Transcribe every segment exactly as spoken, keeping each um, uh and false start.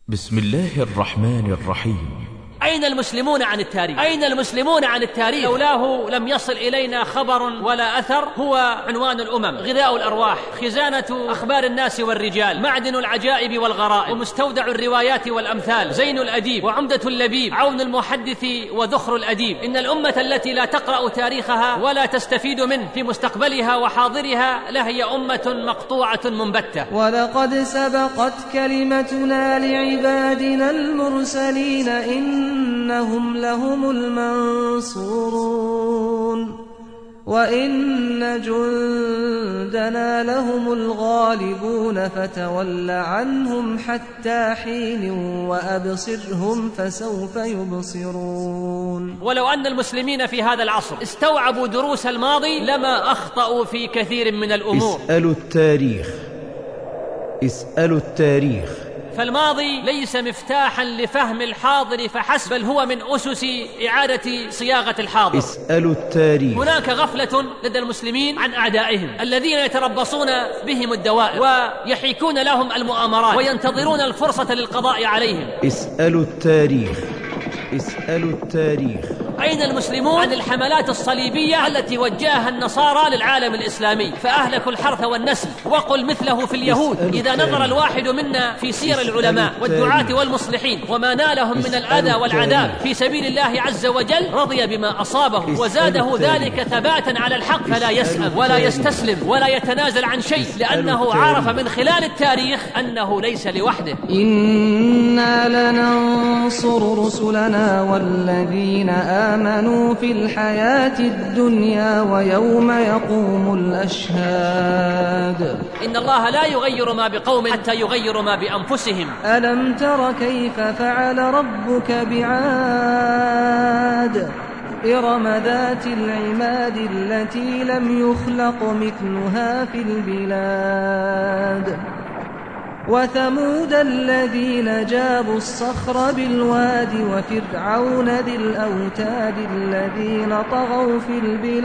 بسم الله الرحمن الرحيم. أين المسلمون عن التاريخ؟ أين المسلمون عن التاريخ؟ لولاه لم يصل إلينا خبر ولا أثر. هو عنوان الأمم، غذاء الأرواح، خزانة أخبار الناس والرجال، معدن العجائب والغرائب، ومستودع الروايات والأمثال، زين الأديب وعمدة اللبيب، عون المحدث وذخر الأديب. إن الأمة التي لا تقرأ تاريخها ولا تستفيد منه في مستقبلها وحاضرها لهي أمة مقطوعة منبتة. ولقد سبقت كلمتنا لعبادنا المرسلين إنهم لهم المنصورون وإن جندنا لهم الغالبون فتول عنهم حتى حين وأبصرهم فسوف يبصرون. ولو أن المسلمين في هذا العصر استوعبوا دروس الماضي لما أخطأوا في كثير من الأمور. اسألوا التاريخ، اسألوا التاريخ. فالماضي ليس مفتاحا لفهم الحاضر فحسب، بل هو من أسس إعادة صياغة الحاضر. اسألوا التاريخ. هناك غفلة لدى المسلمين عن أعدائهم الذين يتربصون بهم الدوائر ويحيكون لهم المؤامرات وينتظرون الفرصة للقضاء عليهم. اسألوا التاريخ، اسألوا التاريخ. أين المسلمون عن الحملات الصليبية التي وجهها النصارى للعالم الإسلامي فأهلكوا الحرث والنسل؟ وقل مثله في اليهود. إذا نظر الواحد منا في سير العلماء والدعاة والمصلحين وما نالهم من الأذى والعذاب في سبيل الله عز وجل رضي بما أصابه وزاده ذلك ثباتا على الحق، فلا يسأم ولا يستسلم ولا يتنازل عن شيء، لأنه عرف من خلال التاريخ أنه ليس لوحده. إنا لننصر رسلنا والذين آمنوا في الحياة الدنيا ويوم يقوم الأشهاد. إن الله لا يغير ما بقوم حتى يغيروا ما بأنفسهم. ألم تر كيف فعل ربك بعاد إرم ذات العماد التي لم يخلق مثلها في البلاد وثمود الذين جابوا الصخر بالواد وفرعون ذي الأوتاد الذين طغوا في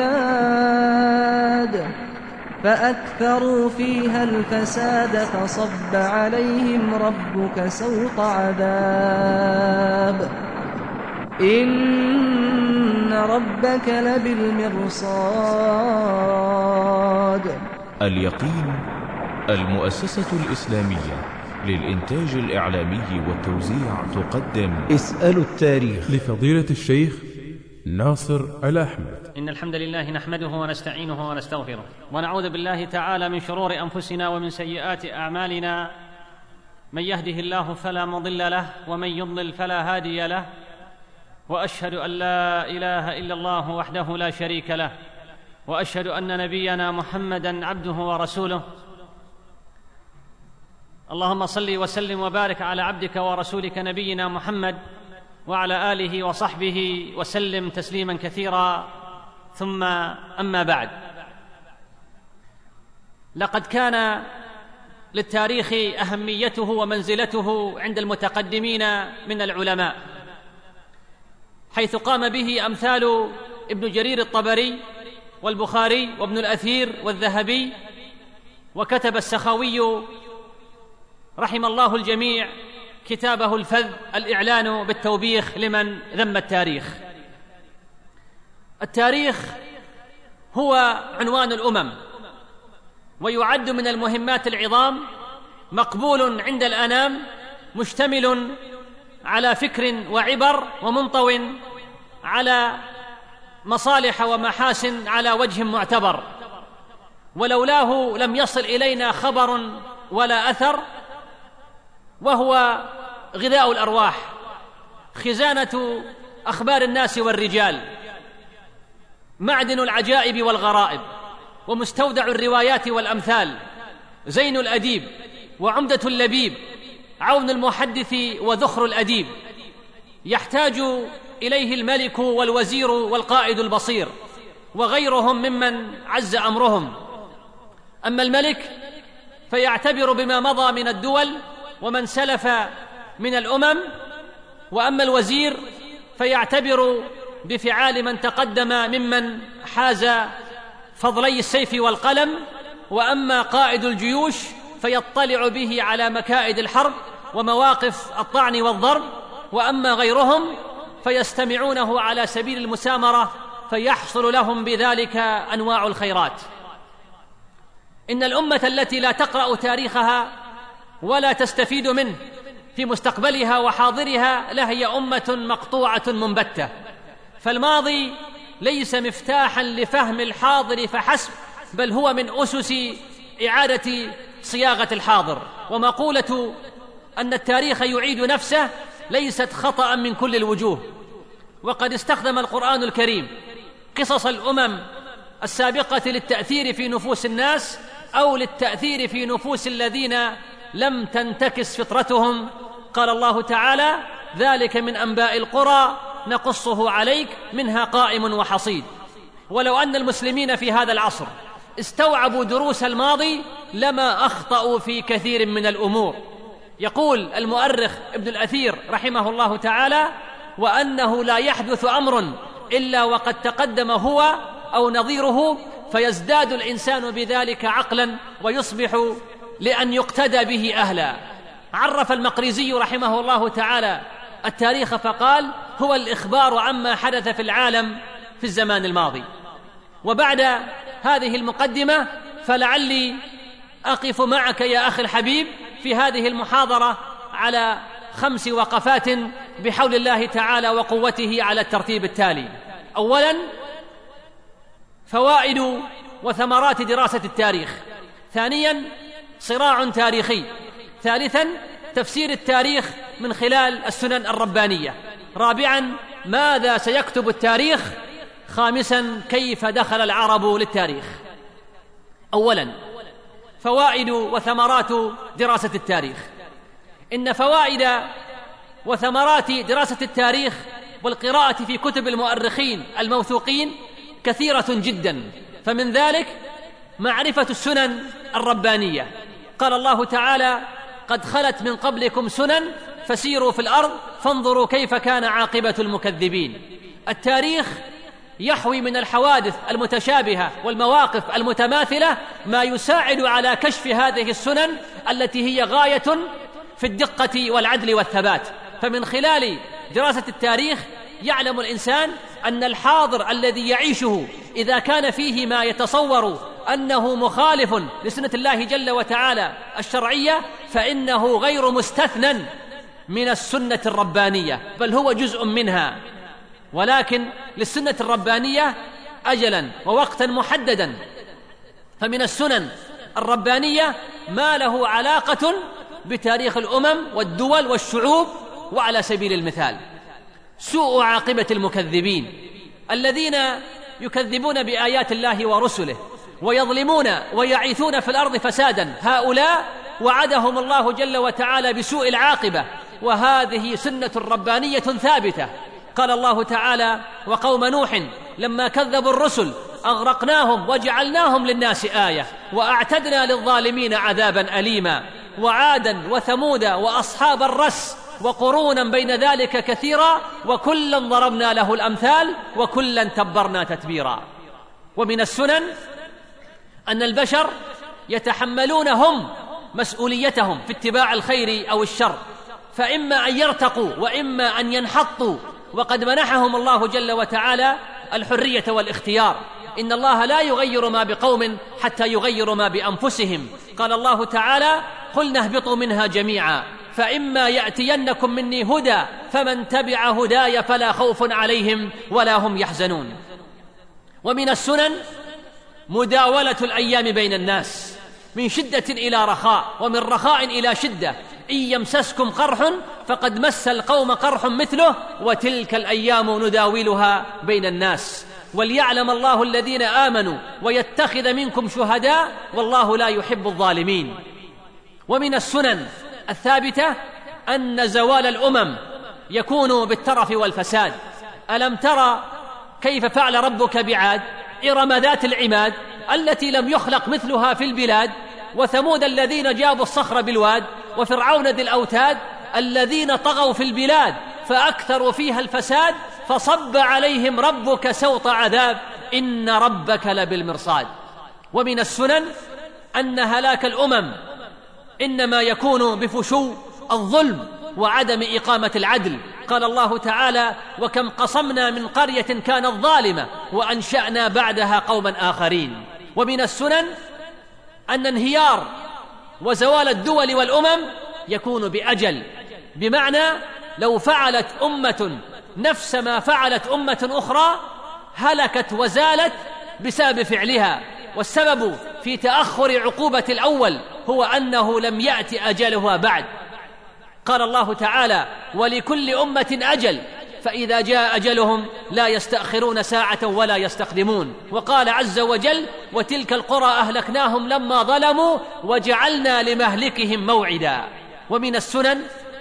البلاد فأكثروا فيها الفساد فصب عليهم ربك سوط عذاب إن ربك لبالمرصاد. اليقين، المؤسسة الإسلامية للإنتاج الإعلامي والتوزيع تقدم اسألوا التاريخ لفضيلة الشيخ ناصر الأحمد. إن الحمد لله نحمده ونستعينه ونستغفره ونعوذ بالله تعالى من شرور أنفسنا ومن سيئات أعمالنا. من يهده الله فلا مضل له ومن يضلل فلا هادي له، وأشهد أن لا إله إلا الله وحده لا شريك له، وأشهد أن نبينا محمدًا عبده ورسوله. اللهم صل وسلم وبارك على عبدك ورسولك نبينا محمد وعلى آله وصحبه وسلم تسليما كثيرا، ثم أما بعد. لقد كان للتاريخ أهميته ومنزلته عند المتقدمين من العلماء، حيث قام به أمثال ابن جرير الطبري والبخاري وابن الأثير والذهبي، وكتب السخاوي رحم الله الجميع كتابه الفذ الإعلان بالتوبيخ لمن ذم التاريخ. التاريخ هو عنوان الأمم، ويعد من المهمات العظام، مقبول عند الأنام، مشتمل على فكر وعبر ومنطو على مصالح ومحاسن على وجه معتبر. ولولاه لم يصل إلينا خبر ولا أثر. وهو غذاء الأرواح، خزانة أخبار الناس والرجال، معدن العجائب والغرائب، ومستودع الروايات والأمثال، زين الأديب وعمدة اللبيب، عون المحدث وذخر الأديب. يحتاج إليه الملك والوزير والقائد البصير وغيرهم ممن عز أمرهم. أما الملك فيعتبر بما مضى من الدول ومن سلف من الأمم، وأما الوزير فيعتبر بفعال من تقدم ممن حاز فضلي السيف والقلم، وأما قائد الجيوش فيطلع به على مكائد الحرب ومواقف الطعن والضرب، وأما غيرهم فيستمعونه على سبيل المسامرة فيحصل لهم بذلك أنواع الخيرات. إن الأمة التي لا تقرأ تاريخها ولا تستفيد منه في مستقبلها وحاضرها لهي أمة مقطوعة منبتة، فالماضي ليس مفتاحا لفهم الحاضر فحسب، بل هو من أسس إعادة صياغة الحاضر. ومقولة أن التاريخ يعيد نفسه ليست خطأ من كل الوجوه، وقد استخدم القرآن الكريم قصص الأمم السابقة للتأثير في نفوس الناس أو للتأثير في نفوس الذين لم تنتكس فطرتهم. قال الله تعالى: ذلك من أنباء القرى نقصه عليك منها قائم وحصيد. ولو أن المسلمين في هذا العصر استوعبوا دروس الماضي لما أخطأوا في كثير من الأمور. يقول المؤرخ ابن الأثير رحمه الله تعالى: وأنه لا يحدث أمر إلا وقد تقدم هو أو نظيره، فيزداد الإنسان بذلك عقلا ويصبح لأن يقتدى به أهلا. عرف المقريزي رحمه الله تعالى التاريخ فقال: هو الإخبار عما حدث في العالم في الزمان الماضي. وبعد هذه المقدمة فلعلي أقف معك يا أخي الحبيب في هذه المحاضرة على خمس وقفات بحول الله تعالى وقوته على الترتيب التالي: أولاً، فوائد وثمرات دراسة التاريخ. ثانياً، صراع تاريخي. ثالثاً، تفسير التاريخ من خلال السنن الربانية. رابعاً، ماذا سيكتب التاريخ. خامساً، كيف دخل العرب للتاريخ. أولاً، فوائد وثمرات دراسة التاريخ. إن فوائد وثمرات دراسة التاريخ والقراءة في كتب المؤرخين الموثوقين كثيرة جدا، فمن ذلك معرفة السنن الربانية. قال الله تعالى: قد خلت من قبلكم سنن فسيروا في الأرض فانظروا كيف كان عاقبة المكذبين. التاريخ يحوي من الحوادث المتشابهة والمواقف المتماثلة ما يساعد على كشف هذه السنن التي هي غاية في الدقة والعدل والثبات. فمن خلال دراسة التاريخ يعلم الإنسان أن الحاضر الذي يعيشه إذا كان فيه ما يتصور أنه مخالف لسنة الله جل وتعالى الشرعية فإنه غير مستثنى من السنة الربانية، بل هو جزء منها. ولكن للسنة الربانية أجلاً ووقتاً محدداً، فمن السنن الربانية ما له علاقة بتاريخ الأمم والدول والشعوب. وعلى سبيل المثال سوء عاقبة المكذبين الذين يكذبون بآيات الله ورسله ويظلمون ويعيثون في الأرض فسادا، هؤلاء وعدهم الله جل وتعالى بسوء العاقبة، وهذه سنة ربانية ثابتة. قال الله تعالى: وقوم نوح لما كذبوا الرسل أغرقناهم وجعلناهم للناس آية وأعتدنا للظالمين عذابا أليما. وعادا وثمود وأصحاب الرس وقرونا بين ذلك كثيرا وكلا ضربنا له الأمثال وكلا تبرنا تتبيرا. ومن السنن أن البشر يتحملون هم مسؤوليتهم في اتباع الخير أو الشر، فإما أن يرتقوا وإما أن ينحطوا، وقد منحهم الله جل وتعالى الحرية والاختيار. إن الله لا يغير ما بقوم حتى يغيروا ما بأنفسهم. قال الله تعالى: قلنا اهبطوا منها جميعا فإما يأتينكم مني هدى فمن تبع هداي فلا خوف عليهم ولا هم يحزنون. ومن السنن مداولة الأيام بين الناس من شدة إلى رخاء ومن رخاء إلى شدة. إن يمسسكم قرح فقد مس القوم قرح مثله وتلك الأيام نداولها بين الناس وليعلم الله الذين آمنوا ويتخذ منكم شهداء والله لا يحب الظالمين. ومن السنن الثابتة أن زوال الأمم يكون بالترف والفساد. ألم ترى كيف فعل ربك بعاد إرم ذات العماد التي لم يخلق مثلها في البلاد، وثمود الذين جابوا الصخر بالواد، وفرعون ذي الأوتاد الذين طغوا في البلاد فأكثروا فيها الفساد فصب عليهم ربك سوط عذاب إن ربك لبالمرصاد. ومن السنن أن هلاك الأمم إنما يكون بفشو الظلم وعدم إقامة العدل. قال الله تعالى: وكم قصمنا من قرية كانت ظالمة وأنشأنا بعدها قوما آخرين. ومن السنن أن انهيار وزوال الدول والأمم يكون بأجل، بمعنى لو فعلت أمة نفس ما فعلت أمة أخرى هلكت وزالت بسبب فعلها، والسبب في تأخر عقوبة الأول هو أنه لم يأت أجلها بعد. قال الله تعالى: ولكل أمة أجل فإذا جاء أجلهم لا يستأخرون ساعة ولا يستقدمون. وقال عز وجل: وتلك القرى أهلكناهم لما ظلموا وجعلنا لمهلكهم موعدا. ومن السنن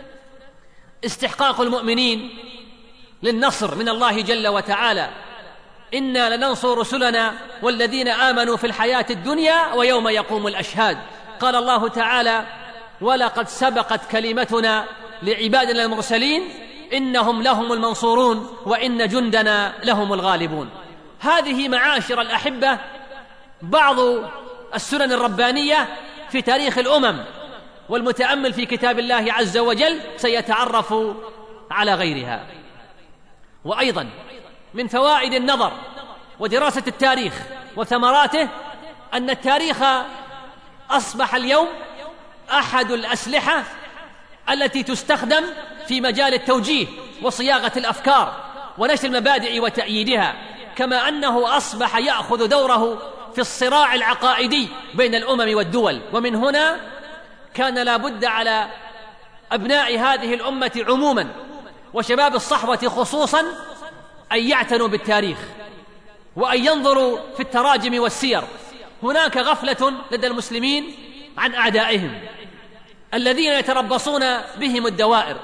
استحقاق المؤمنين للنصر من الله جل وتعالى: إنا لننصر رسلنا والذين آمنوا في الحياة الدنيا ويوم يقوم الأشهاد. قال الله تعالى: ولقد سبقت كلمتنا لعبادنا المرسلين إنهم لهم المنصورون وإن جندنا لهم الغالبون. هذه معاشر الأحبة بعض السنن الربانية في تاريخ الأمم، والمتأمل في كتاب الله عز وجل سيتعرف على غيرها. وأيضا من فوائد النظر ودراسة التاريخ وثمراته أن التاريخ أصبح اليوم أحد الأسلحة التي تستخدم في مجال التوجيه وصياغة الأفكار ونشر المبادئ وتأييدها، كما أنه أصبح يأخذ دوره في الصراع العقائدي بين الأمم والدول. ومن هنا كان لا بد على أبناء هذه الأمة عموما وشباب الصحوة خصوصا أن يعتنوا بالتاريخ وأن ينظروا في التراجم والسير. هناك غفلة لدى المسلمين عن أعدائهم الذين يتربصون بهم الدوائر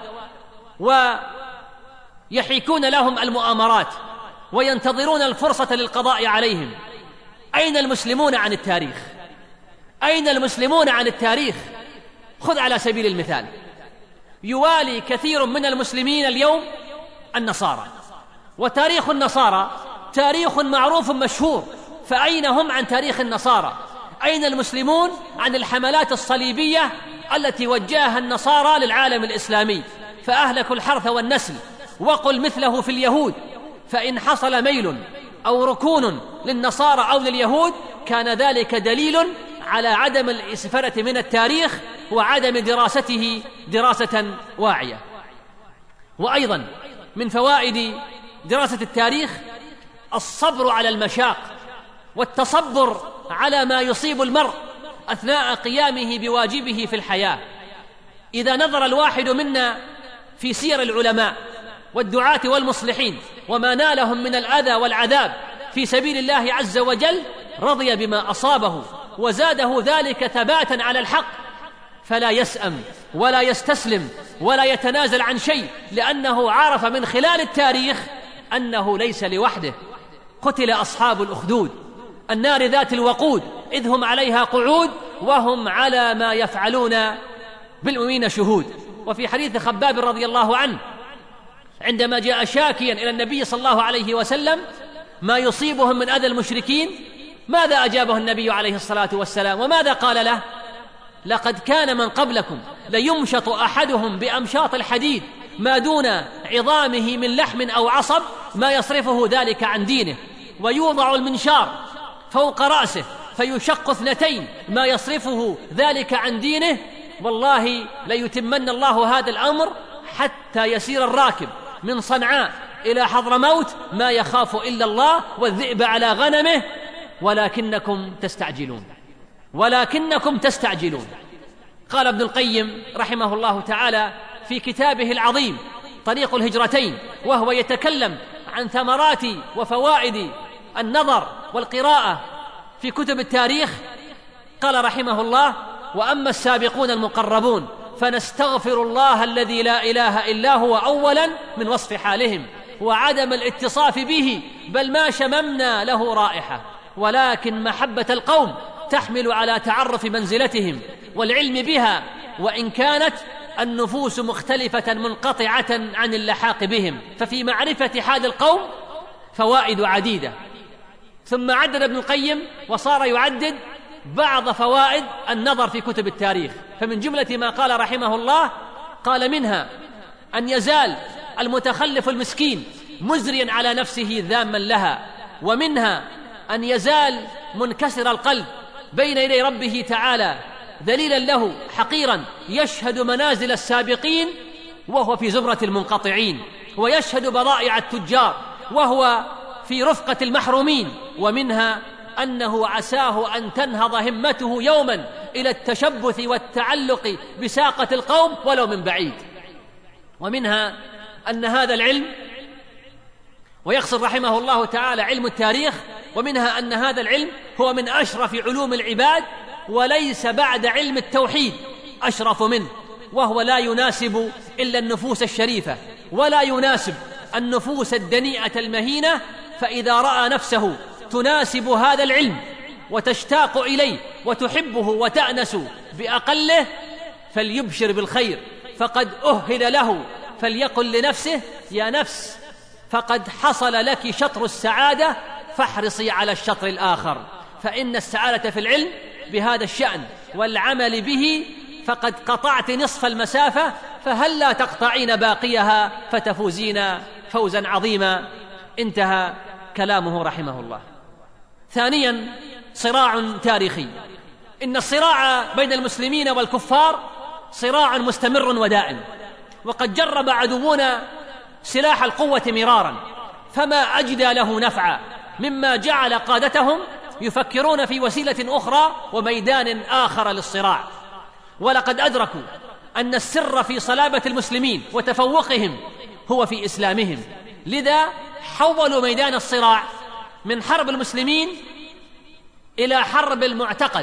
ويحيكون لهم المؤامرات وينتظرون الفرصة للقضاء عليهم. أين المسلمون عن التاريخ؟ أين المسلمون عن التاريخ؟ خذ على سبيل المثال، يوالي كثير من المسلمين اليوم النصارى، وتاريخ النصارى تاريخ معروف مشهور، فأين هم عن تاريخ النصارى؟ أين المسلمون عن الحملات الصليبية التي وجهها النصارى للعالم الإسلامي؟ فأهلكوا الحرث والنسل. وقل مثله في اليهود، فإن حصل ميل أو ركون للنصارى أو لليهود كان ذلك دليل على عدم الاستفادة من التاريخ وعدم دراسته دراسة واعية. وأيضا من فوائد دراسة التاريخ الصبر على المشاق والتصبر على ما يصيب المرء أثناء قيامه بواجبه في الحياة. إذا نظر الواحد منا في سير العلماء والدعاة والمصلحين وما نالهم من الأذى والعذاب في سبيل الله عز وجل رضي بما أصابه وزاده ذلك ثباتا على الحق، فلا يسأم ولا يستسلم ولا يتنازل عن شيء، لأنه عرف من خلال التاريخ أنه ليس لوحده. قتل أصحاب الأخدود النار ذات الوقود إذ هم عليها قعود وهم على ما يفعلون بالمؤمنين شهود. وفي حديث خباب رضي الله عنه عندما جاء شاكيا إلى النبي صلى الله عليه وسلم ما يصيبهم من أذى المشركين، ماذا أجابه النبي عليه الصلاة والسلام وماذا قال له؟ لقد كان من قبلكم ليمشط أحدهم بأمشاط الحديد ما دون عظامه من لحم أو عصب ما يصرفه ذلك عن دينه، ويوضع المنشار فوق رأسه فيشق اثنتين ما يصرفه ذلك عن دينه. والله ليتمن الله هذا الأمر حتى يسير الراكب من صنعاء إلى حضرموت ما يخاف إلا الله والذئب على غنمه، ولكنكم تستعجلون ولكنكم تستعجلون. قال ابن القيم رحمه الله تعالى في كتابه العظيم طريق الهجرتين وهو يتكلم عن ثمرات وفوائد النظر والقراءة في كتب التاريخ، قال رحمه الله: وأما السابقون المقربون فنستغفر الله الذي لا إله إلا هو أولا من وصف حالهم وعدم الاتصاف به، بل ما شممنا له رائحة، ولكن محبة القوم تحمل على تعرف منزلتهم والعلم بها، وإن كانت النفوس مختلفة منقطعة عن اللحاق بهم، ففي معرفة حال القوم فوائد عديدة. ثم عدد ابن القيم وصار يعدد بعض فوائد النظر في كتب التاريخ، فمن جملة ما قال رحمه الله: قال: منها أن يزال المتخلف المسكين مزريا على نفسه ذاما لها، ومنها أن يزال منكسر القلب بين يدي ربه تعالى ذليلا له حقيرا، يشهد منازل السابقين وهو في زمرة المنقطعين، ويشهد بضائع التجار وهو في رفقة المحرومين. ومنها أنه عساه أن تنهض همته يوما إلى التشبث والتعلق بساقة القوم ولو من بعيد. ومنها أن هذا العلم، ويقصد رحمه الله تعالى علم التاريخ، ومنها أن هذا العلم هو من أشرف علوم العباد، وليس بعد علم التوحيد أشرف منه، وهو لا يناسب إلا النفوس الشريفة، ولا يناسب النفوس الدنيئة المهينة. فإذا رأى نفسه تناسب هذا العلم وتشتاق إليه وتحبه وتأنس بأقله فليبشر بالخير، فقد أهل له، فليقل لنفسه: يا نفس، فقد حصل لك شطر السعادة، فاحرصي على الشطر الآخر، فإن السعادة في العلم بهذا الشأن والعمل به، فقد قطعت نصف المسافة، فهل لا تقطعين باقيها فتفوزين فوزا عظيما. انتهى كلامه رحمه الله. ثانيا، صراع تاريخي. إن الصراع بين المسلمين والكفار صراع مستمر ودائم، وقد جرب عدونا سلاح القوة مرارا فما أجدى له نفعا، مما جعل قادتهم يفكرون في وسيلة أخرى وميدان آخر للصراع. ولقد أدركوا أن السر في صلابة المسلمين وتفوقهم هو في إسلامهم، لذا حولوا ميدان الصراع من حرب المسلمين إلى حرب المعتقد،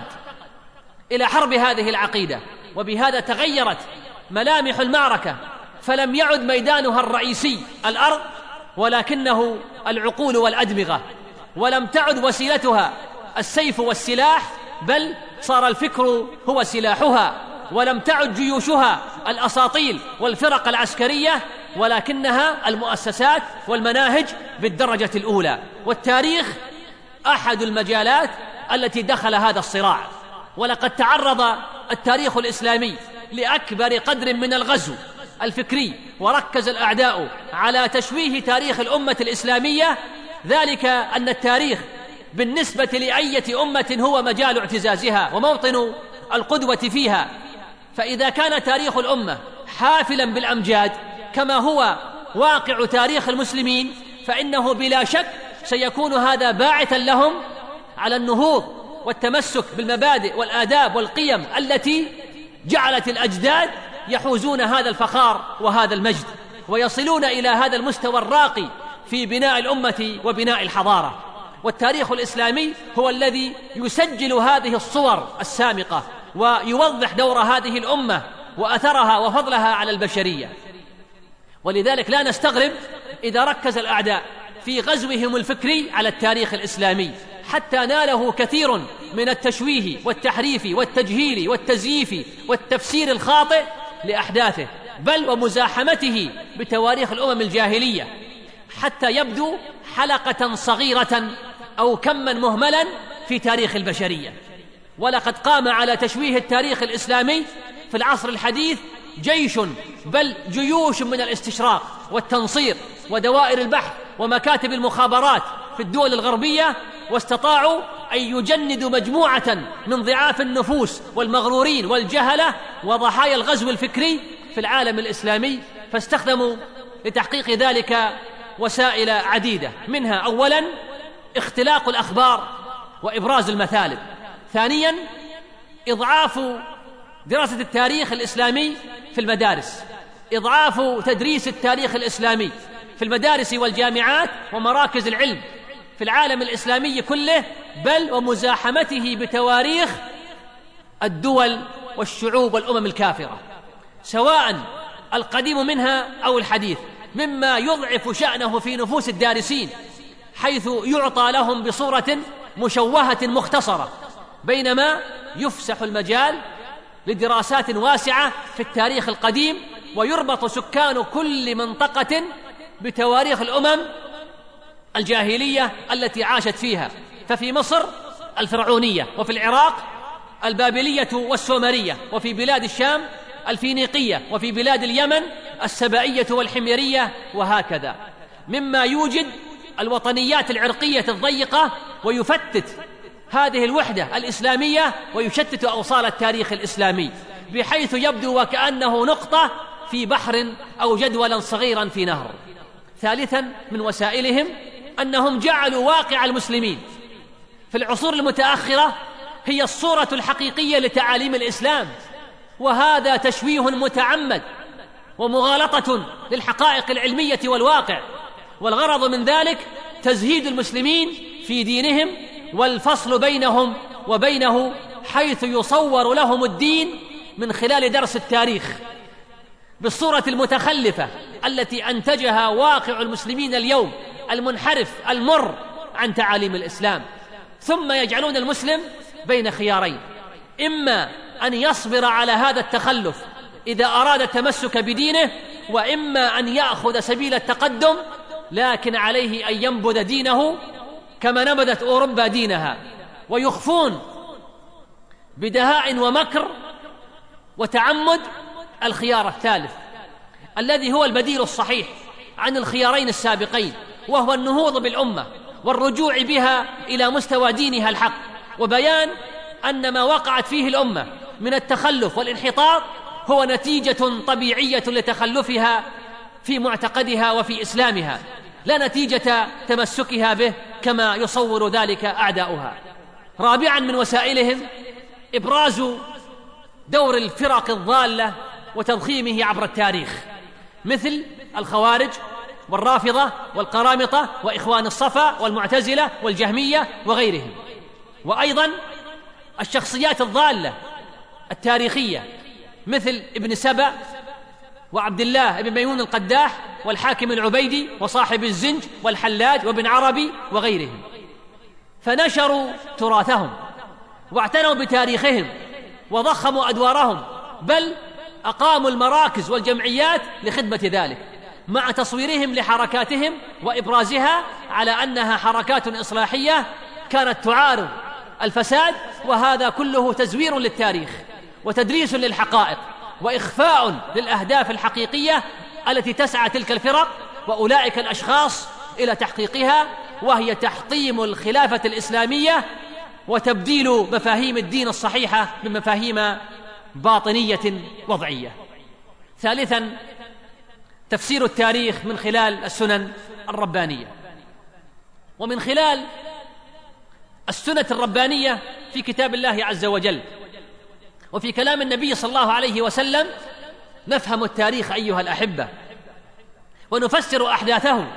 إلى حرب هذه العقيدة. وبهذا تغيرت ملامح المعركة، فلم يعد ميدانها الرئيسي الأرض، ولكنه العقول والأدمغة، ولم تعد وسيلتها السيف والسلاح، بل صار الفكر هو سلاحها، ولم تعد جيوشها الأساطيل والفرق العسكرية، ولكنها المؤسسات والمناهج بالدرجة الأولى. والتاريخ أحد المجالات التي دخل هذا الصراع، ولقد تعرض التاريخ الإسلامي لأكبر قدر من الغزو الفكري، وركز الأعداء على تشويه تاريخ الأمة الإسلامية، ذلك أن التاريخ بالنسبة لأية أمة هو مجال اعتزازها وموطن القدوة فيها. فإذا كان تاريخ الأمة حافلا بالأمجاد كما هو واقع تاريخ المسلمين، فإنه بلا شك سيكون هذا باعثا لهم على النهوض والتمسك بالمبادئ والآداب والقيم التي جعلت الأجداد يحوزون هذا الفخار وهذا المجد، ويصلون إلى هذا المستوى الراقي في بناء الأمة وبناء الحضارة. والتاريخ الإسلامي هو الذي يسجل هذه الصور السامقة ويوضح دور هذه الأمة وأثرها وفضلها على البشرية. ولذلك لا نستغرب إذا ركز الأعداء في غزوهم الفكري على التاريخ الإسلامي، حتى ناله كثير من التشويه والتحريف والتجهيل والتزييف والتفسير الخاطئ لأحداثه، بل ومزاحمته بتواريخ الأمم الجاهلية، حتى يبدو حلقة صغيرة أو كما مهملا في تاريخ البشرية. ولقد قام على تشويه التاريخ الإسلامي في العصر الحديث جيش، بل جيوش من الاستشراق والتنصير ودوائر البحث ومكاتب المخابرات في الدول الغربية، واستطاعوا أن يجندوا مجموعة من ضعاف النفوس والمغرورين والجهلة وضحايا الغزو الفكري في العالم الإسلامي. فاستخدموا لتحقيق ذلك وسائل عديدة، منها أولا اختلاق الأخبار وإبراز المثالب، ثانيا إضعاف دراسة التاريخ الإسلامي في المدارس، إضعاف تدريس التاريخ الإسلامي في المدارس والجامعات ومراكز العلم في العالم الإسلامي كله، بل ومزاحمته بتواريخ الدول والشعوب والأمم الكافرة، سواء القديم منها أو الحديث، مما يضعف شأنه في نفوس الدارسين، حيث يعطى لهم بصورة مشوهة مختصرة، بينما يفسح المجال لدراسات واسعة في التاريخ القديم، ويربط سكان كل منطقة بتواريخ الأمم الجاهلية التي عاشت فيها. ففي مصر الفرعونية، وفي العراق البابلية والسومرية، وفي بلاد الشام الفينيقية، وفي بلاد اليمن السبائية والحميرية، وهكذا، مما يوجد الوطنيات العرقية الضيقة ويفتت هذه الوحدة الإسلامية ويشتت أوصال التاريخ الإسلامي، بحيث يبدو وكأنه نقطة في بحر أو جدولا صغيرا في نهر. ثالثا من وسائلهم أنهم جعلوا واقع المسلمين في العصور المتأخرة هي الصورة الحقيقية لتعاليم الإسلام، وهذا تشويه متعمد ومغالطة للحقائق العلمية والواقع، والغرض من ذلك تزهيد المسلمين في دينهم والفصل بينهم وبينه، حيث يصور لهم الدين من خلال درس التاريخ بالصورة المتخلفة التي أنتجها واقع المسلمين اليوم المنحرف المر عن تعاليم الإسلام، ثم يجعلون المسلم بين خيارين: إما أن يصبر على هذا التخلف إذا أراد التمسك بدينه، وإما أن يأخذ سبيل التقدم، لكن عليه أن ينبذ دينه كما نبذت أوروبا دينها، ويخفون بدهاء ومكر وتعمد الخيار الثالث الذي هو البديل الصحيح عن الخيارين السابقين، وهو النهوض بالأمة والرجوع بها إلى مستوى دينها الحق، وبيان أن ما وقعت فيه الأمة من التخلف والانحطاط هو نتيجة طبيعية لتخلفها في معتقدها وفي إسلامها، لا نتيجة تمسكها به كما يصور ذلك أعداؤها. رابعا من وسائلهم إبراز دور الفرق الضالة وتضخيمه عبر التاريخ، مثل الخوارج والرافضة والقرامطة وإخوان الصفا والمعتزلة والجهمية وغيرهم، وأيضا الشخصيات الضالة التاريخية مثل ابن سبأ وعبد الله بن ميمون القداح والحاكم العبيدي وصاحب الزنج والحلاج وابن عربي وغيرهم، فنشروا تراثهم واعتنوا بتاريخهم وضخموا أدوارهم، بل أقاموا المراكز والجمعيات لخدمة ذلك، مع تصويرهم لحركاتهم وإبرازها على أنها حركات إصلاحية كانت تعارض الفساد، وهذا كله تزوير للتاريخ وتدريس للحقائق وإخفاء للأهداف الحقيقية التي تسعى تلك الفرق وأولئك الأشخاص إلى تحقيقها، وهي تحطيم الخلافة الإسلامية وتبديل مفاهيم الدين الصحيحة بمفاهيم باطنية وضعية. ثالثا تفسير التاريخ من خلال السنن الربانية، ومن خلال السنة الربانية في كتاب الله عز وجل وفي كلام النبي صلى الله عليه وسلم نفهم التاريخ أيها الأحبة، ونفسر أحداثه،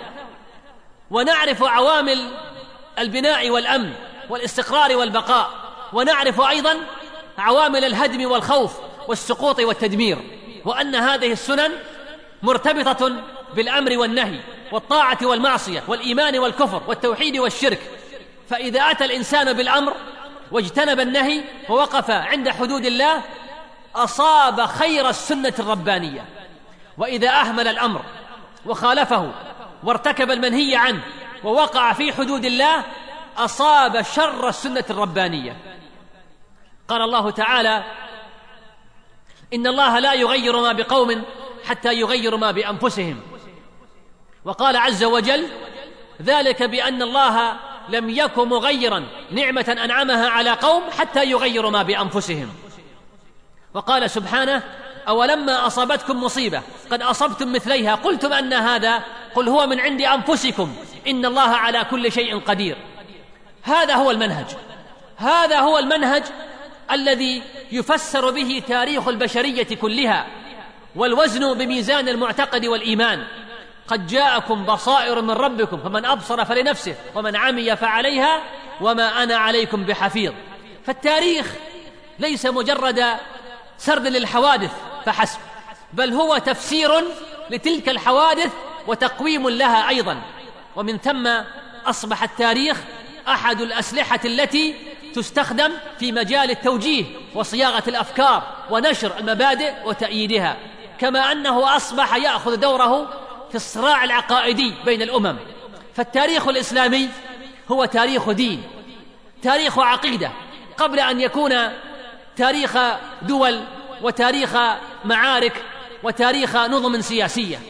ونعرف عوامل البناء والأمن والاستقرار والبقاء، ونعرف أيضا عوامل الهدم والخوف والسقوط والتدمير، وأن هذه السنن مرتبطة بالأمر والنهي والطاعة والمعصية والإيمان والكفر والتوحيد والشرك، فإذا أتى الإنسان بالأمر واجتنب النهي ووقف عند حدود الله أصاب خير السنة الربانية، وإذا أهمل الأمر وخالفه وارتكب المنهي عنه ووقع في حدود الله أصاب شر السنة الربانية. قال الله تعالى: إن الله لا يغير ما بقوم حتى يغيروا ما بأنفسهم. وقال عز وجل: ذلك بأن الله لم يكن مغيرا نعمة أنعمها على قوم حتى يغيروا ما بأنفسهم. وقال سبحانه: أولما أصابتكم مصيبة قد أصبتم مثليها قلتم أن هذا قل هو من عند أنفسكم إن الله على كل شيء قدير. هذا هو المنهج، هذا هو المنهج الذي يفسر به تاريخ البشرية كلها، والوزن بميزان المعتقد والإيمان. قد جاءكم بصائر من ربكم فمن أبصر فلنفسه ومن عمي فعليها وما أنا عليكم بحفيظ. فالتاريخ ليس مجرد سرد للحوادث فحسب، بل هو تفسير لتلك الحوادث وتقويم لها أيضا، ومن ثم أصبح التاريخ أحد الأسلحة التي تستخدم في مجال التوجيه وصياغة الأفكار ونشر المبادئ وتأييدها، كما أنه أصبح يأخذ دوره في الصراع العقائدي بين الأمم. فالتاريخ الإسلامي هو تاريخ دين، تاريخ عقيدة، قبل أن يكون تاريخ دول وتاريخ معارك وتاريخ نظم سياسية،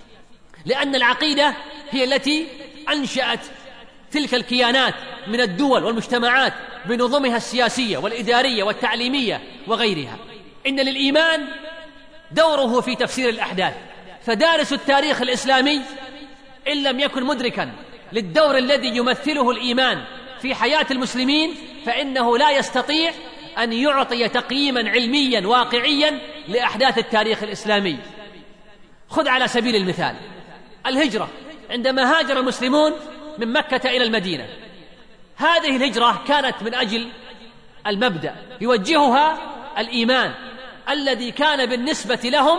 لأن العقيدة هي التي أنشأت تلك الكيانات من الدول والمجتمعات بنظمها السياسية والإدارية والتعليمية وغيرها. إن للإيمان دوره في تفسير الأحداث، فدارس التاريخ الإسلامي إن لم يكن مدركا للدور الذي يمثله الإيمان في حياة المسلمين فإنه لا يستطيع أن يعطي تقييما علميا واقعيا لأحداث التاريخ الإسلامي. خذ على سبيل المثال الهجرة، عندما هاجر المسلمون من مكة إلى المدينة، هذه الهجرة كانت من أجل المبدأ يوجهها الإيمان الذي كان بالنسبة لهم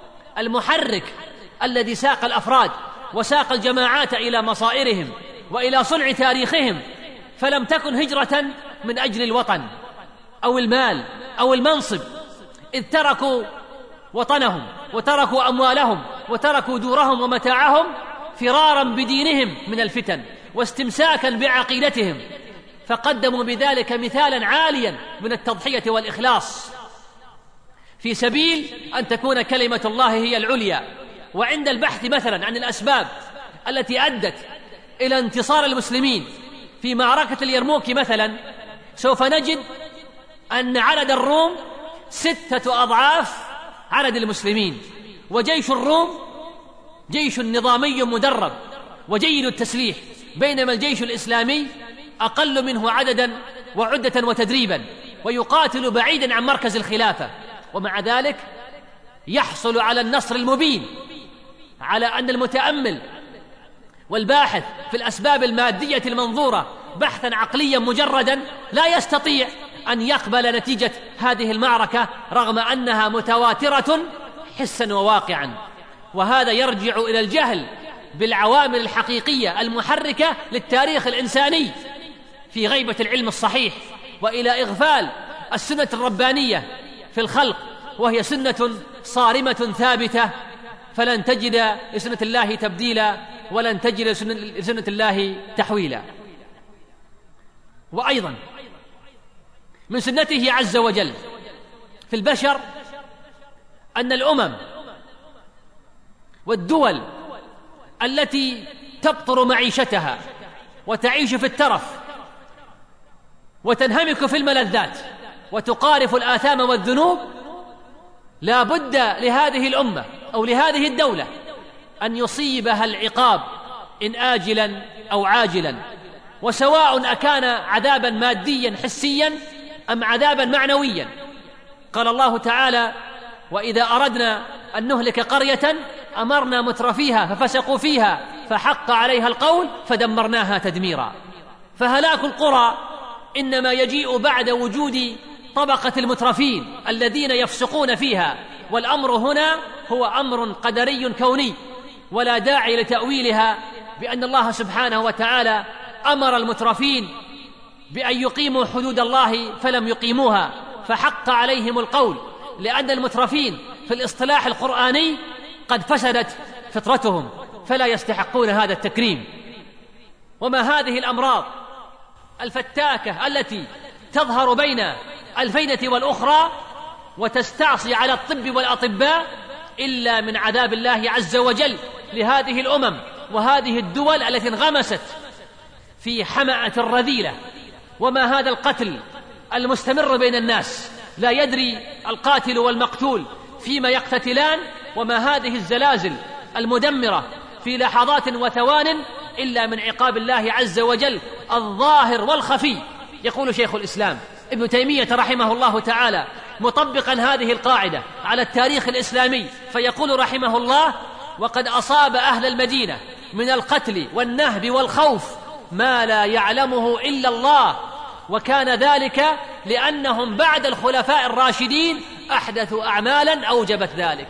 المحرك الذي ساق الأفراد وساق الجماعات إلى مصائرهم وإلى صنع تاريخهم. فلم تكن هجرة من أجل الوطن أو المال أو المنصب، إذ تركوا وطنهم وتركوا أموالهم وتركوا دورهم ومتاعهم فرارا بدينهم من الفتن واستمساكا بعقيدتهم، فقدموا بذلك مثالا عاليا من التضحية والإخلاص في سبيل أن تكون كلمة الله هي العليا. وعند البحث مثلا عن الأسباب التي أدت إلى انتصار المسلمين في معركة اليرموك مثلا، سوف نجد أن عدد الروم ستة أضعاف عدد المسلمين، وجيش الروم جيش نظامي مدرب وجيد التسليح، بينما الجيش الإسلامي أقل منه عددا وعدة وتدريبا ويقاتل بعيدا عن مركز الخلافة، ومع ذلك يحصل على النصر المبين، على أن المتأمل والباحث في الأسباب المادية المنظورة بحثا عقليا مجردا لا يستطيع أن يقبل نتيجة هذه المعركة رغم أنها متواترة حسا وواقعا. وهذا يرجع إلى الجهل بالعوامل الحقيقية المحركة للتاريخ الإنساني في غيبة العلم الصحيح، وإلى إغفال السنة الربانية في الخلق، وهي سنة صارمة ثابتة، فلن تجد لسنة الله تبديلا ولن تجد لسنة الله تحويلا. وأيضا من سنته عز وجل في البشر أن الأمم والدول التي تبطر معيشتها وتعيش في الترف وتنهمك في الملذات وتقارف الآثام والذنوب، لا بد لهذه الأمة أو لهذه الدولة أن يصيبها العقاب إن آجلا أو عاجلا، وسواء أكان عذابا ماديا حسيا أم عذابا معنويا. قال الله تعالى: وإذا أردنا أن نهلك قرية أمرنا مترفيها ففسقوا فيها فحق عليها القول فدمرناها تدميرا. فهلاك القرى إنما يجيء بعد وجود طبقة المترفين الذين يفسقون فيها، والأمر هنا هو أمر قدري كوني، ولا داعي لتأويلها بأن الله سبحانه وتعالى أمر المترفين بأن يقيموا حدود الله فلم يقيموها فحق عليهم القول، لأن المترفين في الاصطلاح القرآني قد فسدت فطرتهم فلا يستحقون هذا التكريم. وما هذه الأمراض الفتاكة التي تظهر بين الفينة والأخرى وتستعصي على الطب والأطباء إلا من عذاب الله عز وجل لهذه الأمم وهذه الدول التي انغمست في حمأة الرذيلة. وما هذا القتل المستمر بين الناس، لا يدري القاتل والمقتول فيما يقتتلان، وما هذه الزلازل المدمرة في لحظات وثوان إلا من عقاب الله عز وجل الظاهر والخفي. يقول شيخ الإسلام ابن تيمية رحمه الله تعالى مطبقا هذه القاعدة على التاريخ الإسلامي فيقول رحمه الله: وقد أصاب أهل المدينة من القتل والنهب والخوف ما لا يعلمه إلا الله، وكان ذلك لأنهم بعد الخلفاء الراشدين أحدثوا أعمالا أوجبت ذلك،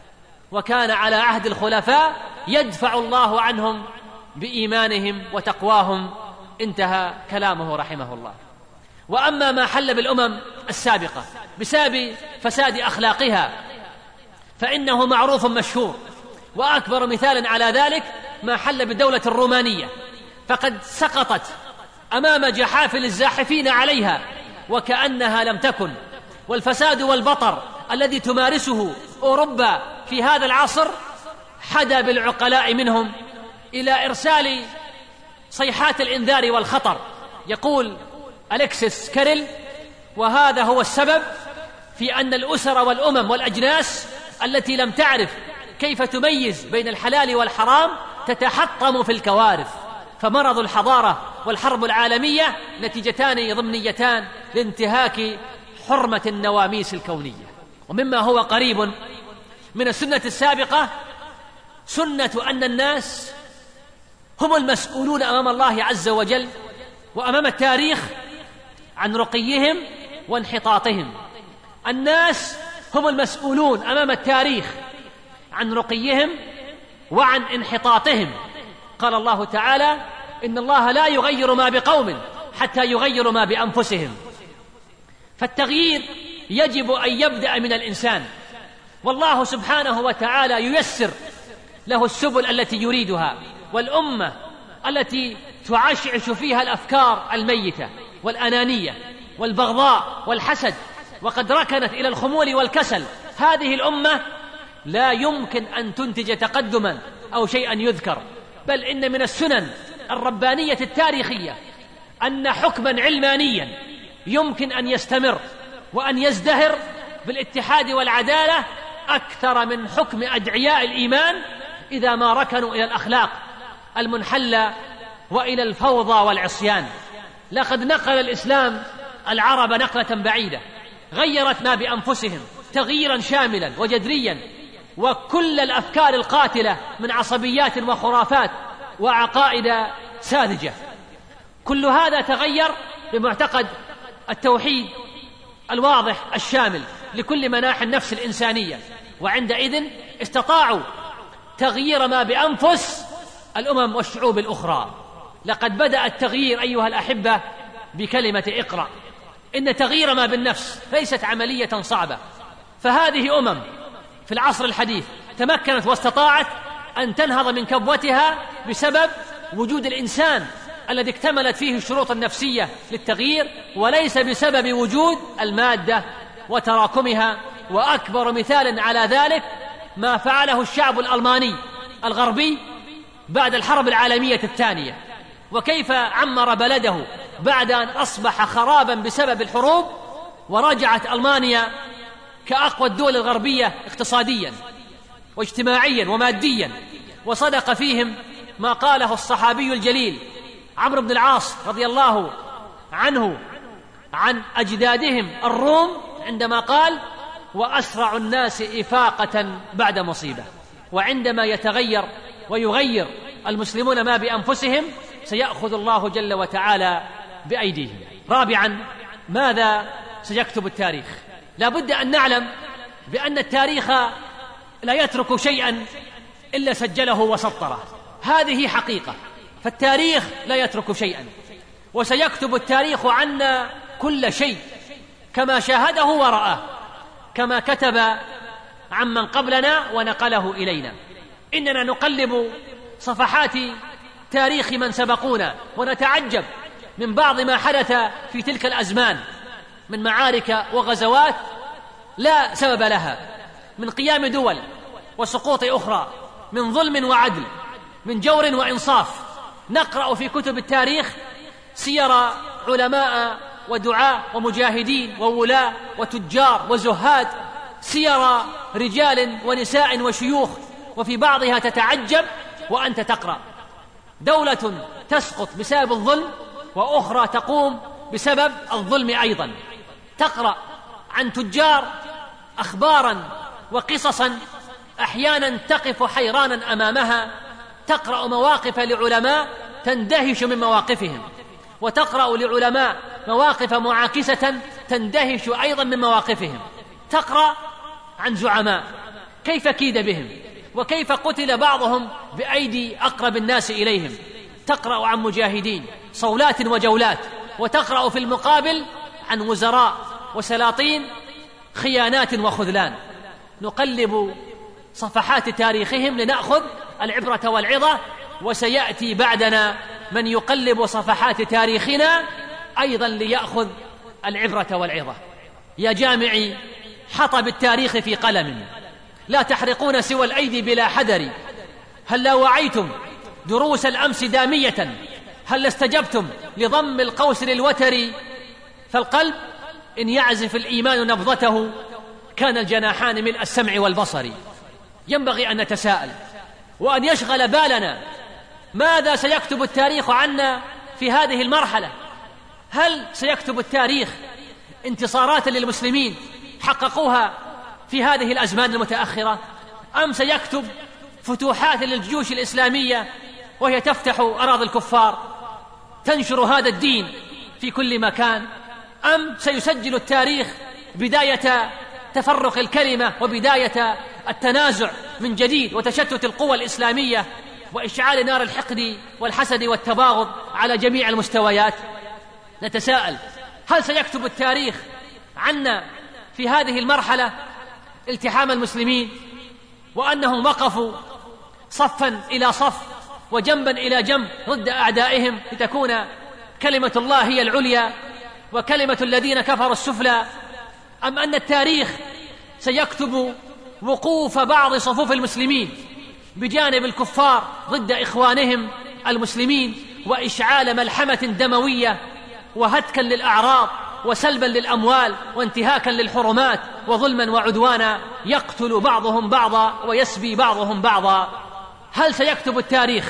وكان على عهد الخلفاء يدفع الله عنهم بإيمانهم وتقواهم. انتهى كلامه رحمه الله. وأما ما حل بالأمم السابقة بسبب فساد أخلاقها فإنه معروف مشهور، وأكبر مثال على ذلك ما حل بالدولة الرومانية، فقد سقطت أمام جحافل الزاحفين عليها وكأنها لم تكن، والفساد والبطر الذي تمارسه أوروبا في هذا العصر حدا بالعقلاء منهم إلى إرسال صيحات الإنذار والخطر. يقول أليكسيس كاريل: وهذا هو السبب في أن الأسر والأمم والأجناس التي لم تعرف كيف تميز بين الحلال والحرام تتحطم في الكوارث. فمرض الحضارة والحرب العالمية نتيجتان ضمنيتان لانتهاك حرمة النواميس الكونية. ومما هو قريب من السنة السابقة سنة أن الناس هم المسؤولون أمام الله عز وجل وأمام التاريخ عن رقيهم وانحطاطهم. الناس هم المسؤولون أمام التاريخ عن رقيهم وعن انحطاطهم. قال الله تعالى: إن الله لا يغير ما بقوم حتى يغيروا ما بأنفسهم. فالتغيير يجب أن يبدأ من الإنسان، والله سبحانه وتعالى ييسر له السبل التي يريدها. والأمة التي تعشعش فيها الأفكار الميتة والأنانية والبغضاء والحسد وقد ركنت إلى الخمول والكسل، هذه الأمة لا يمكن أن تنتج تقدما أو شيئا يذكر. بل إن من السنن الربانية التاريخية أن حكما علمانيا يمكن أن يستمر وأن يزدهر بالاتحاد والعدالة أكثر من حكم أدعياء الإيمان إذا ما ركنوا إلى الأخلاق المنحلة وإلى الفوضى والعصيان. لقد نقل الإسلام العرب نقلة بعيدة غيرت ما بأنفسهم تغييرا شاملا وجذريا، وكل الأفكار القاتلة من عصبيات وخرافات وعقائد ساذجة، كل هذا تغير بمعتقد التوحيد الواضح الشامل لكل مناحي النفس الإنسانية. وعندئذ استطاعوا تغيير ما بأنفس الأمم والشعوب الأخرى. لقد بدأ التغيير أيها الأحبة بكلمة اقرأ. إن تغيير ما بالنفس ليست عملية صعبة، فهذه أمم في العصر الحديث تمكنت واستطاعت أن تنهض من كبوتها بسبب وجود الإنسان الذي اكتملت فيه الشروط النفسية للتغيير، وليس بسبب وجود المادة وتراكمها. وأكبر مثال على ذلك ما فعله الشعب الألماني الغربي بعد الحرب العالمية الثانية، وكيف عمر بلده بعد أن أصبح خرابا بسبب الحروب، ورجعت ألمانيا كأقوى الدول الغربية اقتصاديا واجتماعيا وماديا. وصدق فيهم ما قاله الصحابي الجليل عمرو بن العاص رضي الله عنه عن أجدادهم الروم عندما قال: وأسرع الناس إفاقة بعد مصيبة. وعندما يتغير ويغير المسلمون ما بأنفسهم سيأخذ الله جل وتعالى بأيديهم. رابعا، ماذا سيكتب التاريخ؟ لا بد أن نعلم بأن التاريخ لا يترك شيئا إلا سجله وسطره، هذه حقيقة. فالتاريخ لا يترك شيئا، وسيكتب التاريخ عنا كل شيء كما شاهده ورآه، كما كتب عمن قبلنا ونقله إلينا. إننا نقلب صفحات تاريخ من سبقونا ونتعجب من بعض ما حدث في تلك الأزمان من معارك وغزوات لا سبب لها، من قيام دول وسقوط أخرى، من ظلم وعدل، من جور وإنصاف. نقرأ في كتب التاريخ سير علماء ودعاء ومجاهدين وولاة وتجار وزهاد، سير رجال ونساء وشيوخ، وفي بعضها تتعجب وأنت تقرأ دولة تسقط بسبب الظلم وأخرى تقوم بسبب الظلم أيضا. تقرأ عن تجار أخبارا وقصصا أحيانا تقف حيرانا أمامها، تقرأ مواقف لعلماء تندهش من مواقفهم، وتقرأ لعلماء مواقف معاكسة تندهش أيضا من مواقفهم. تقرأ عن زعماء كيف كيد بهم وكيف قتل بعضهم بأيدي أقرب الناس إليهم. تقرأ عن مجاهدين صولات وجولات، وتقرأ في المقابل عن وزراء وسلاطين خيانات وخذلان. نقلب صفحات تاريخهم لنأخذ العبرة والعظة، وسيأتي بعدنا من يقلب صفحات تاريخنا أيضا ليأخذ العبرة والعظة. يا جامعي حطب التاريخ في قلم، لا تحرقون سوى الأيدي بلا حذر. هل لا وعيتم دروس الأمس دامية؟ هل استجبتم لضم القوس للوتر؟ فالقلب إن يعزف الإيمان نبضته كان الجناحان ملء السمع والبصر. ينبغي أن نتساءل وأن يشغل بالنا ماذا سيكتب التاريخ عنا في هذه المرحلة. هل سيكتب التاريخ انتصارات للمسلمين حققوها في هذه الأزمان المتأخرة، أم سيكتب فتوحات للجيوش الإسلامية وهي تفتح أراضي الكفار تنشر هذا الدين في كل مكان، أم سيسجل التاريخ بداية تفرق الكلمة وبداية التنازع من جديد وتشتت القوى الإسلامية وإشعال نار الحقد والحسد والتباغض على جميع المستويات؟ نتساءل هل سيكتب التاريخ عنا في هذه المرحلة التحام المسلمين وأنهم وقفوا صفا إلى صف وجنبا إلى جنب ضد أعدائهم لتكون كلمة الله هي العليا وكلمة الذين كفروا السفلى، أم أن التاريخ سيكتب وقوف بعض صفوف المسلمين بجانب الكفار ضد إخوانهم المسلمين وإشعال ملحمة دموية وهتكا للأعراض وسلبا للأموال وانتهاكا للحرمات وظلما وعدوانا يقتل بعضهم بعضا ويسبي بعضهم بعضا؟ هل سيكتب التاريخ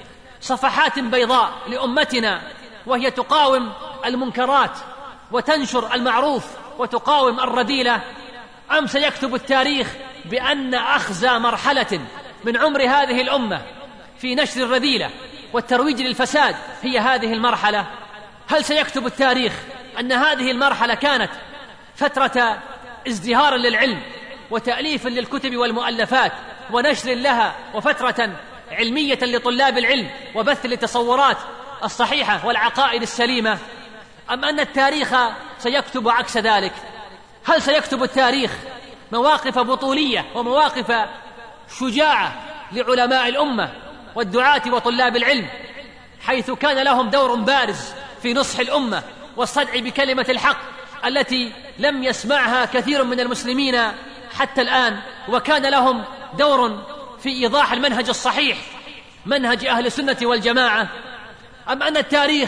صفحات بيضاء لأمتنا وهي تقاوم المنكرات وتنشر المعروف وتقاوم الرذيلة، أم سيكتب التاريخ بأن أخزى مرحلة من عمر هذه الأمة في نشر الرذيلة والترويج للفساد هي هذه المرحلة؟ هل سيكتب التاريخ أن هذه المرحلة كانت فترة ازدهار للعلم وتأليف للكتب والمؤلفات ونشر لها وفترة علمية لطلاب العلم وبث للتصورات الصحيحة والعقائد السليمة، أم أن التاريخ سيكتب عكس ذلك؟ هل سيكتب التاريخ مواقف بطولية ومواقف شجاعة لعلماء الأمة والدعاة وطلاب العلم حيث كان لهم دور بارز في نصح الأمة والصدع بكلمة الحق التي لم يسمعها كثير من المسلمين حتى الآن، وكان لهم دور في إيضاح المنهج الصحيح منهج أهل السنة والجماعة؟ أم أن التاريخ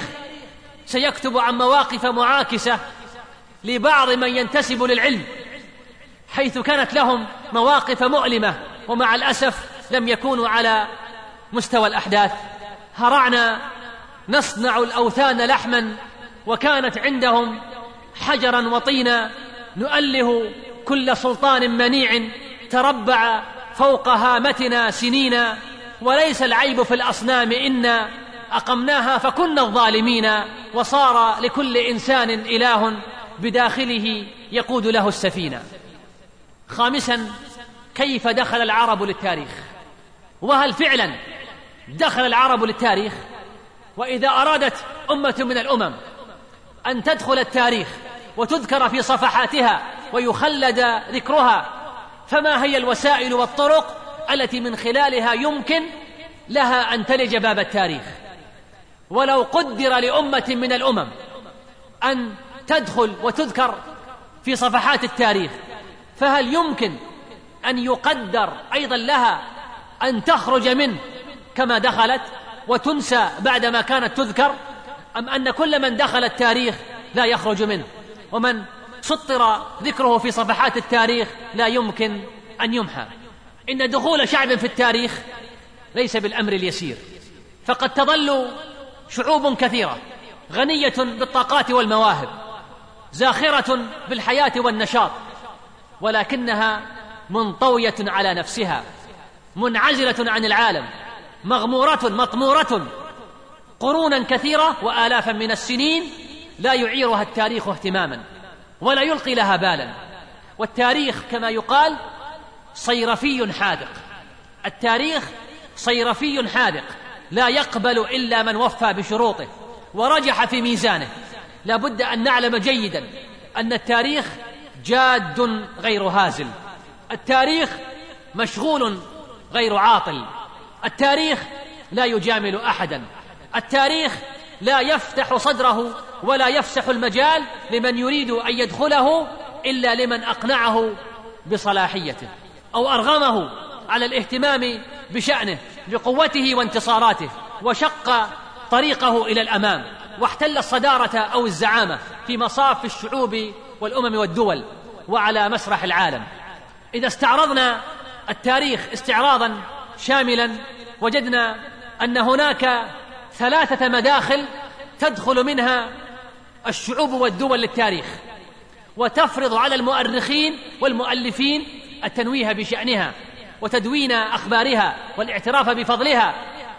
سيكتب عن مواقف معاكسة لبعض من ينتسب للعلم حيث كانت لهم مواقف مؤلمة ومع الأسف لم يكونوا على مستوى الأحداث؟ هرعنا نصنع الأوثان لحما وكانت عندهم حجرا وطينا، نؤله كل سلطان منيع تربع فوق هامتنا سنينا، وليس العيب في الأصنام إنا أقمناها فكنا الظالمين، وصار لكل إنسان إله بداخله يقود له السفينة. خامسا، كيف دخل العرب للتاريخ؟ وهل فعلا دخل العرب للتاريخ؟ وإذا أرادت أمة من الأمم أن تدخل التاريخ وتذكر في صفحاتها ويخلد ذكرها، فما هي الوسائل والطرق التي من خلالها يمكن لها أن تلج باب التاريخ؟ ولو قدر لأمة من الأمم أن تدخل وتذكر في صفحات التاريخ، فهل يمكن أن يقدر أيضا لها أن تخرج منه كما دخلت وتنسى بعدما كانت تذكر؟ أم أن كل من دخل التاريخ لا يخرج منه، ومن سطر ذكره في صفحات التاريخ لا يمكن أن يمحى؟ إن دخول شعب في التاريخ ليس بالأمر اليسير، فقد تظل شعوب كثيرة غنية بالطاقات والمواهب زاخرة بالحياة والنشاط، ولكنها منطوية على نفسها منعزلة عن العالم مغمورة مطمورة قرونا كثيرة وآلافا من السنين لا يعيرها التاريخ اهتماما ولا يلقي لها بالا. والتاريخ كما يقال صيرفي حاذق، التاريخ صيرفي حاذق لا يقبل إلا من وفى بشروطه ورجح في ميزانه. لا بد أن نعلم جيدا أن التاريخ جاد غير هازل، التاريخ مشغول غير عاطل، التاريخ لا يجامل أحدا، التاريخ لا يفتح صدره ولا يفسح المجال لمن يريد أن يدخله إلا لمن أقنعه بصلاحيته. أو أرغمه على الاهتمام بشأنه بقوته وانتصاراته، وشق طريقه إلى الأمام، واحتل الصدارة أو الزعامة في مصاف الشعوب والأمم والدول وعلى مسرح العالم. إذا استعرضنا التاريخ استعراضا شاملا وجدنا أن هناك ثلاثة مداخل تدخل منها الشعوب والدول للتاريخ، وتفرض على المؤرخين والمؤلفين التنويه بشأنها وتدوين أخبارها والاعتراف بفضلها،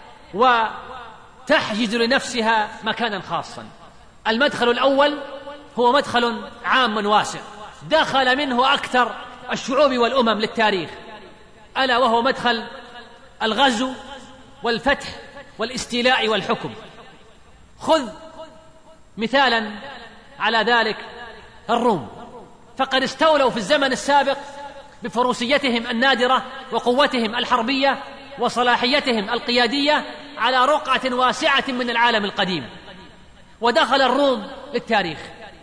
وتحجز لنفسها مكانا خاصا. المدخل الأول هو مدخل عام واسع دخل منه أكثر الشعوب والأمم للتاريخ، ألا وهو مدخل الغزو والفتح والاستيلاء والحكم. خذ مثالا على ذلك الروم، فقد استولوا في الزمن السابق بفروسيتهم النادرة وقوتهم الحربية وصلاحيتهم القيادية على رقعة واسعة من العالم القديم. ودخل الروم للتاريخ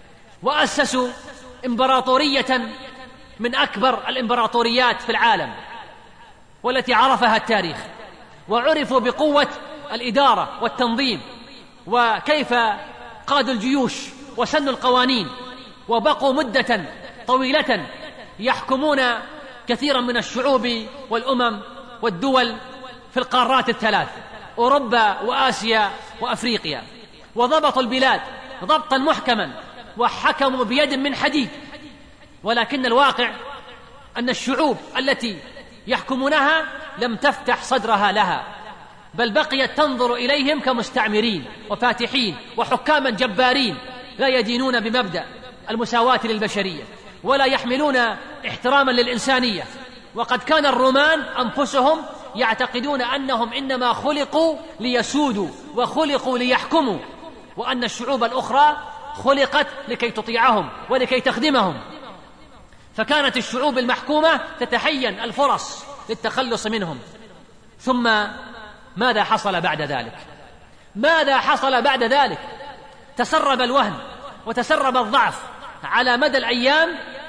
وأسسوا إمبراطورية من أكبر الإمبراطوريات في العالم والتي عرفها التاريخ، وعرفوا بقوة الإدارة والتنظيم وكيف قادوا الجيوش وسنوا القوانين، وبقوا مدة طويلة يحكمون كثيرا من الشعوب والأمم والدول في القارات الثلاث، أوروبا وآسيا وأفريقيا، وضبطوا البلاد ضبطا محكما وحكموا بيد من حديد. ولكن الواقع أن الشعوب التي يحكمونها لم تفتح صدرها لها، بل بقيت تنظر إليهم كمستعمرين وفاتحين وحكاما جبارين لا يدينون بمبدأ المساواة للبشرية ولا يحملون احتراما للإنسانية. وقد كان الرومان أنفسهم يعتقدون أنهم إنما خلقوا ليسودوا وخلقوا ليحكموا، وأن الشعوب الأخرى خلقت لكي تطيعهم ولكي تخدمهم. فكانت الشعوب المحكومة تتحين الفرص للتخلص منهم. ثم ماذا حصل بعد ذلك؟ ماذا حصل بعد ذلك؟ تسرب الوهن وتسرب الضعف على مدى الأيام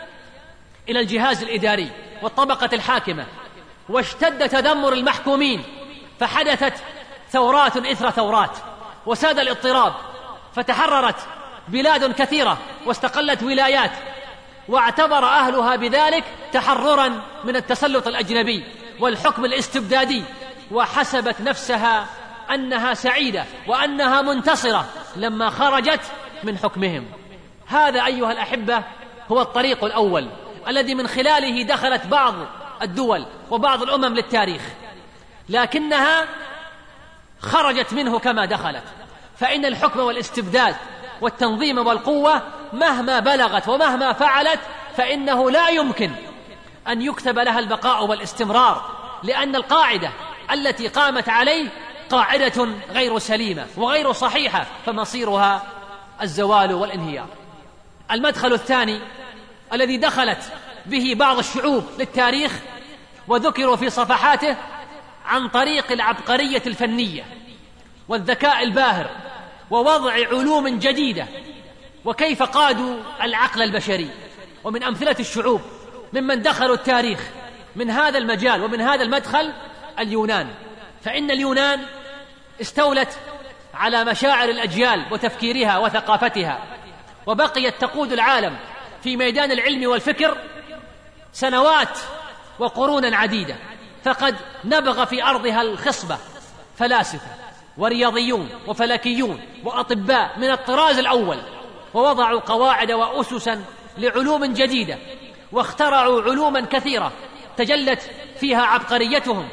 إلى الجهاز الإداري والطبقة الحاكمة، واشتد تذمر المحكومين، فحدثت ثورات إثر ثورات، وساد الاضطراب، فتحررت بلاد كثيرة واستقلت ولايات، واعتبر أهلها بذلك تحررا من التسلط الأجنبي والحكم الاستبدادي، وحسبت نفسها أنها سعيدة وأنها منتصرة لما خرجت من حكمهم. هذا أيها الأحبة هو الطريق الأول الذي من خلاله دخلت بعض الدول وبعض الأمم للتاريخ، لكنها خرجت منه كما دخلت. فإن الحكم والاستبداد والتنظيم والقوة مهما بلغت ومهما فعلت فإنه لا يمكن أن يكتب لها البقاء والاستمرار، لأن القاعدة التي قامت عليه قاعدة غير سليمة وغير صحيحة، فمصيرها الزوال والانهيار. المدخل الثاني الذي دخلت به بعض الشعوب للتاريخ وذكروا في صفحاته عن طريق العبقرية الفنية والذكاء الباهر ووضع علوم جديدة، وكيف قادوا العقل البشري. ومن أمثلة الشعوب ممن دخلوا التاريخ من هذا المجال ومن هذا المدخل اليونان. فإن اليونان استولت على مشاعر الأجيال وتفكيرها وثقافتها، وبقيت تقود العالم في ميدان العلم والفكر سنوات وقرونا عديدة. فقد نبغ في أرضها الخصبة فلاسفة ورياضيون وفلكيون وأطباء من الطراز الأول، ووضعوا قواعد وأسسا لعلوم جديدة، واخترعوا علوما كثيرة تجلت فيها عبقريتهم.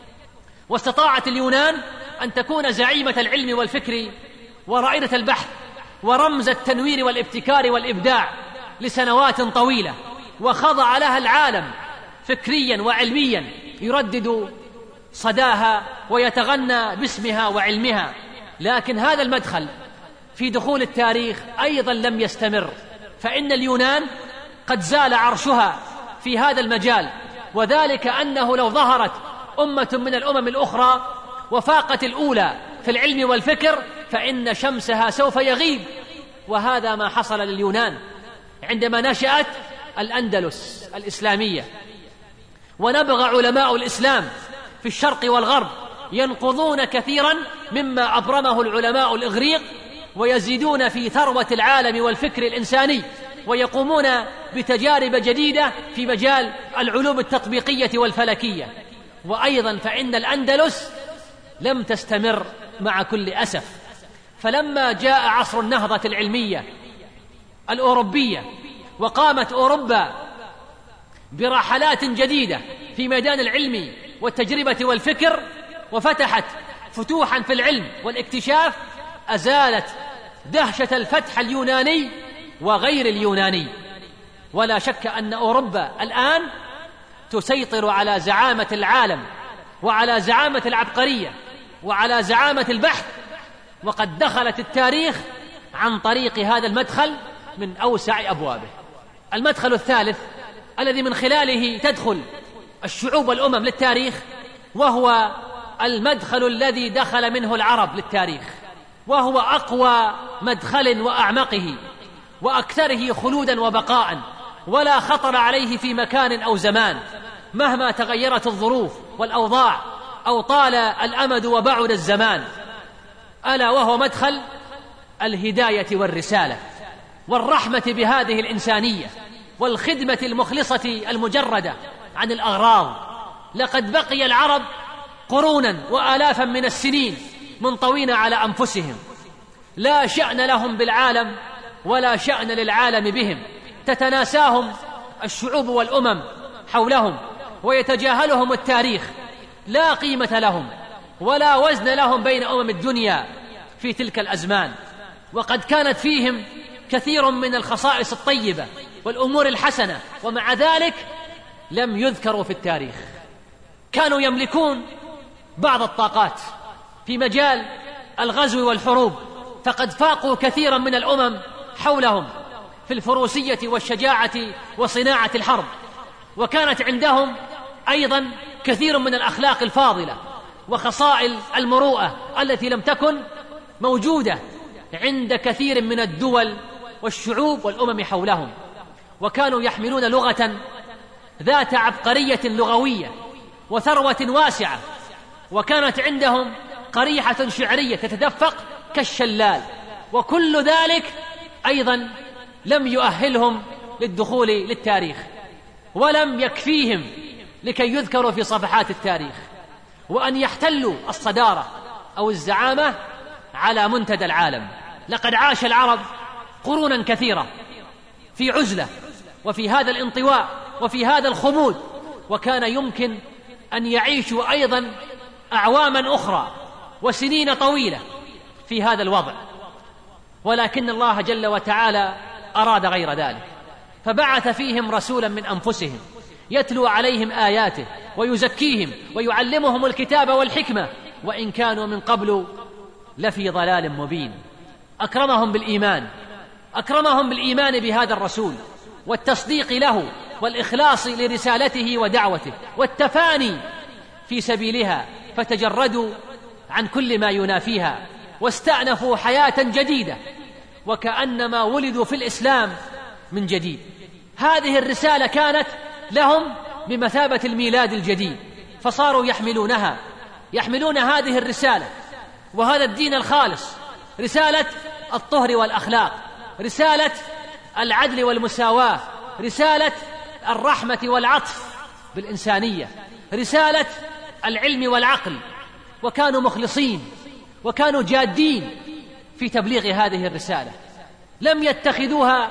واستطاعت اليونان أن تكون زعيمة العلم والفكر ورائدة البحث ورمز التنوير والابتكار والإبداع لسنوات طويلة، وخضع لها العالم فكريا وعلميا يردد صداها ويتغنى باسمها وعلمها. لكن هذا المدخل في دخول التاريخ أيضا لم يستمر، فإن اليونان قد زال عرشها في هذا المجال، وذلك أنه لو ظهرت أمة من الأمم الأخرى وفاقت الأولى في العلم والفكر فإن شمسها سوف يغيب. وهذا ما حصل لليونان عندما نشأت الأندلس الإسلامية، ونبغ علماء الإسلام في الشرق والغرب ينقضون كثيرا مما أبرمه العلماء الإغريق، ويزيدون في ثروة العالم والفكر الإنساني، ويقومون بتجارب جديدة في مجال العلوم التطبيقية والفلكية. وأيضا فإن الأندلس لم تستمر مع كل أسف، فلما جاء عصر النهضة العلمية الأوروبية وقامت أوروبا برحلات جديدة في ميدان العلم والتجربة والفكر، وفتحت فتوحا في العلم والاكتشاف، أزالت دهشة الفتح اليوناني وغير اليوناني. ولا شك أن أوروبا الآن تسيطر على زعامة العالم وعلى زعامة العبقرية وعلى زعامة البحث، وقد دخلت التاريخ عن طريق هذا المدخل من أوسع أبوابه. المدخل الثالث الذي من خلاله تدخل الشعوب والأمم للتاريخ، وهو المدخل الذي دخل منه العرب للتاريخ، وهو أقوى مدخل وأعمقه وأكثره خلودا وبقاء، ولا خطر عليه في مكان أو زمان مهما تغيرت الظروف والأوضاع أو طال الأمد وبعد الزمان، ألا وهو مدخل الهداية والرسالة والرحمة بهذه الإنسانية والخدمة المخلصة المجردة عن الأغراض. لقد بقي العرب قرونا وآلافا من السنين منطوين على أنفسهم، لا شأن لهم بالعالم ولا شأن للعالم بهم، تتناساهم الشعوب والأمم حولهم ويتجاهلهم التاريخ، لا قيمة لهم ولا وزن لهم بين أمم الدنيا في تلك الأزمان. وقد كانت فيهم كثير من الخصائص الطيبة والأمور الحسنة، ومع ذلك لم يذكروا في التاريخ. كانوا يملكون بعض الطاقات في مجال الغزو والحروب، فقد فاقوا كثيرا من الأمم حولهم في الفروسية والشجاعة وصناعة الحرب، وكانت عندهم أيضا كثير من الأخلاق الفاضلة وخصائل المروءة التي لم تكن موجودة عند كثير من الدول والشعوب والأمم حولهم. وكانوا يحملون لغة ذات عبقرية لغوية وثروة واسعة، وكانت عندهم قريحة شعرية تتدفق كالشلال، وكل ذلك أيضا لم يؤهلهم للدخول للتاريخ، ولم يكفيهم لكي يذكروا في صفحات التاريخ وأن يحتلوا الصدارة أو الزعامة على منتدى العالم. لقد عاش العرب قرونا كثيرة في عزلة وفي هذا الانطواء وفي هذا الخمود، وكان يمكن أن يعيشوا أيضا أعواما أخرى وسنين طويلة في هذا الوضع، ولكن الله جل وتعالى أراد غير ذلك، فبعث فيهم رسولا من أنفسهم يتلو عليهم آياته ويزكيهم ويعلمهم الكتاب والحكمة، وإن كانوا من قبل لفي ضلال مبين. أكرمهم بالإيمان، أكرمهم بالإيمان بهذا الرسول والتصديق له والإخلاص لرسالته ودعوته والتفاني في سبيلها، فتجردوا عن كل ما ينافيها واستأنفوا حياة جديدة وكأنما ولدوا في الإسلام من جديد. هذه الرسالة كانت لهم بمثابة الميلاد الجديد، فصاروا يحملونها يحملون هذه الرسالة وهذا الدين الخالص، رسالة الطهر والأخلاق، رسالة العدل والمساواة، رسالة الرحمة والعطف بالإنسانية، رسالة العلم والعقل. وكانوا مخلصين وكانوا جادين في تبليغ هذه الرسالة، لم يتخذوها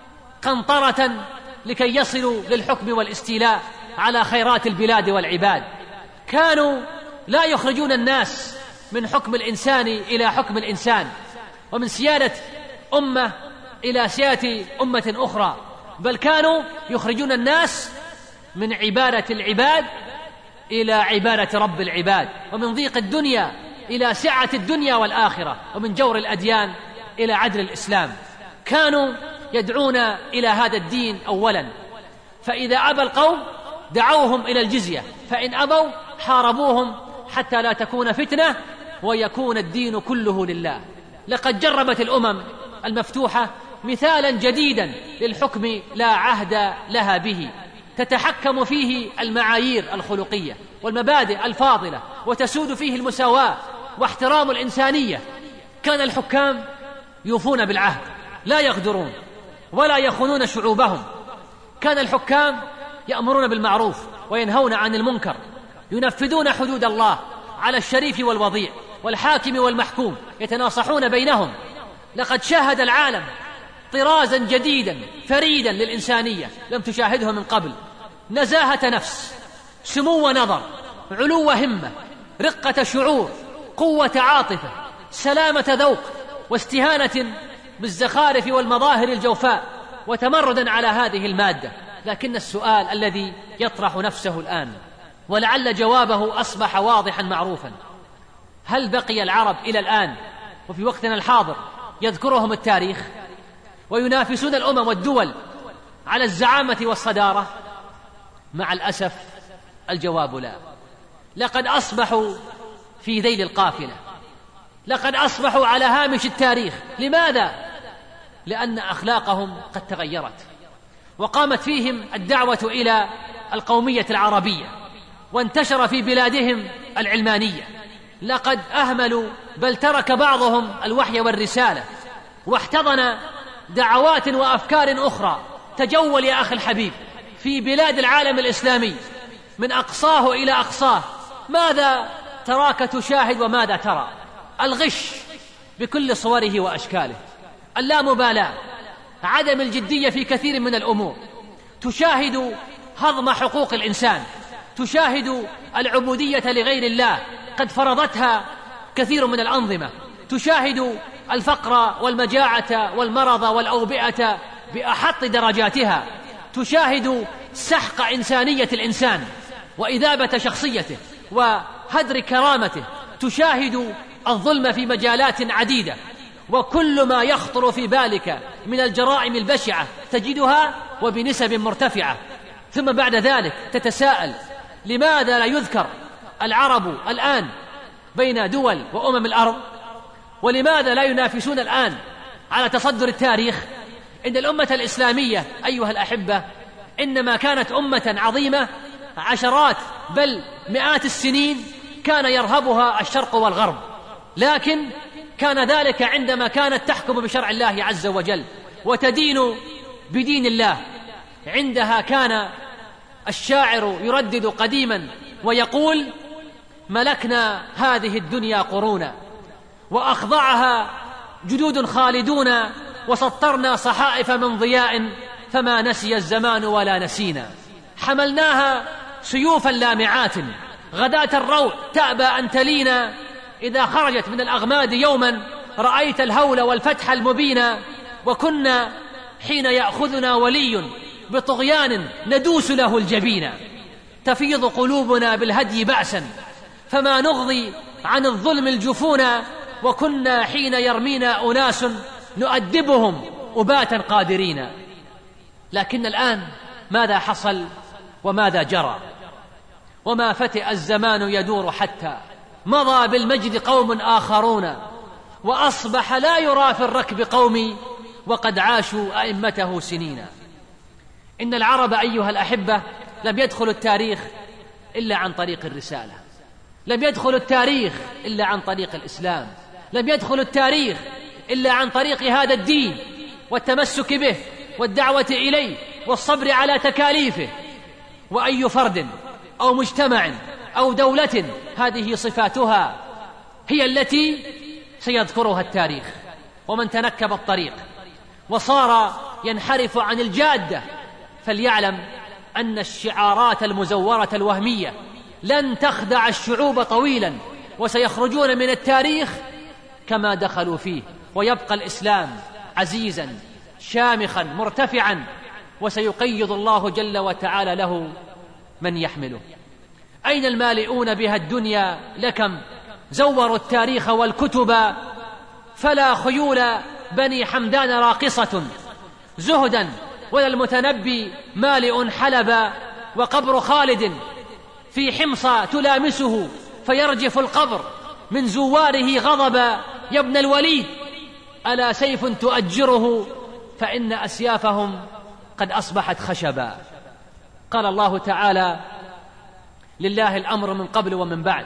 قنطرة لكي يصلوا للحكم والاستيلاء على خيرات البلاد والعباد. كانوا لا يخرجون الناس من حكم الإنسان إلى حكم الإنسان، ومن سيادة أمة إلى سيادة أمة أخرى، بل كانوا يخرجون الناس من عبادة العباد إلى عبادة رب العباد، ومن ضيق الدنيا إلى سعة الدنيا والآخرة، ومن جور الأديان إلى عدل الإسلام. كانوا يدعون إلى هذا الدين أولا، فإذا أبى القوم دعوهم إلى الجزية، فإن أبوا حاربوهم حتى لا تكون فتنة ويكون الدين كله لله. لقد جربت الأمم المفتوحة مثالا جديدا للحكم لا عهد لها به، تتحكم فيه المعايير الخلقية والمبادئ الفاضلة، وتسود فيه المساواة واحترام الإنسانية. كان الحكام يوفون بالعهد، لا يغدرون ولا يخونون شعوبهم. كان الحكام يأمرون بالمعروف وينهون عن المنكر، ينفذون حدود الله على الشريف والوضيع والحاكم والمحكوم، يتناصحون بينهم. لقد شاهد العالم طرازا جديدا فريدا للإنسانية لم تشاهده من قبل: نزاهة نفس، سمو نظر، علو همة، رقة شعور، قوة عاطفة، سلامة ذوق، واستهانة بالزخارف والمظاهر الجوفاء، وتمردا على هذه المادة. لكن السؤال الذي يطرح نفسه الآن، ولعل جوابه أصبح واضحا معروفا: هل بقي العرب إلى الآن وفي وقتنا الحاضر يذكرهم التاريخ وينافسون الأمم والدول على الزعامة والصدارة؟ مع الأسف الجواب لا. لقد أصبحوا في ذيل القافلة، لقد أصبحوا على هامش التاريخ. لماذا؟ لأن أخلاقهم قد تغيرت، وقامت فيهم الدعوة إلى القومية العربية، وانتشر في بلادهم العلمانية. لقد أهملوا بل ترك بعضهم الوحي والرسالة، واحتضن دعوات وأفكار أخرى. تجول يا أخي الحبيب في بلاد العالم الإسلامي من أقصاه إلى أقصاه، ماذا تراك تشاهد وماذا ترى؟ الغش بكل صوره وأشكاله، اللامبالاة، عدم الجدية في كثير من الأمور. تشاهد هضم حقوق الإنسان، تشاهد العبودية لغير الله قد فرضتها كثير من الأنظمة، تشاهد الفقر والمجاعة والمرض والأوبئة بأحط درجاتها، تشاهد سحق إنسانية الإنسان وإذابة شخصيته وهدر كرامته، تشاهد الظلم في مجالات عديدة. وكل ما يخطر في بالك من الجرائم البشعة تجدها وبنسب مرتفعة. ثم بعد ذلك تتساءل: لماذا لا يذكر العرب الآن بين دول وأمم الأرض؟ ولماذا لا ينافسون الآن على تصدر التاريخ؟ إن الأمة الإسلامية أيها الأحبة إنما كانت أمة عظيمة عشرات بل مئات السنين كان يرهبها الشرق والغرب، لكن كان ذلك عندما كانت تحكم بشرع الله عز وجل وتدين بدين الله. عندها كان الشاعر يردد قديما ويقول: ملكنا هذه الدنيا قرونا وأخضعها جدود خالدون، وسطرنا صحائف من ضياء فما نسي الزمان ولا نسينا. حملناها سيوفا لامعات غداة الروع تأبى أن تلينا، إذا خرجت من الأغماد يوما رأيت الهول والفتح المبين. وكنا حين يأخذنا ولي بطغيان ندوس له الجبين، تفيض قلوبنا بالهدي بأسا فما نغضي عن الظلم الجفونا. وكنا حين يرمينا أناس نؤدبهم أباتا قادرين. لكن الآن ماذا حصل وماذا جرى؟ وما فتئ الزمان يدور حتى مضى بالمجد قوم آخرون، وأصبح لا يرى في الركب قومي وقد عاشوا أئمته سنين. إن العرب أيها الأحبة لم يدخلوا التاريخ إلا عن طريق الرسالة، لم يدخلوا التاريخ إلا عن طريق الإسلام، لم يدخلوا التاريخ إلا عن طريق هذا الدين والتمسك به والدعوة إليه والصبر على تكاليفه. وأي فرد أو مجتمع أو دولة هذه صفاتها هي التي سيذكرها التاريخ. ومن تنكب الطريق وصار ينحرف عن الجادة فليعلم أن الشعارات المزورة الوهمية لن تخدع الشعوب طويلا، وسيخرجون من التاريخ كما دخلوا فيه، ويبقى الإسلام عزيزا شامخا مرتفعا، وسيقيض الله جل وتعالى له من يحمله. أين المالئون بها الدنيا لكم زوروا التاريخ والكتب، فلا خيول بني حمدان راقصة زهدا ولا المتنبي مالئ حلبا. وقبر خالد في حمص تلامسه فيرجف القبر من زواره غضبا. يا ابن الوليد ألا سيف تؤجره فإن أسيافهم قد أصبحت خشبا. قال الله تعالى: لله الأمر من قبل ومن بعد،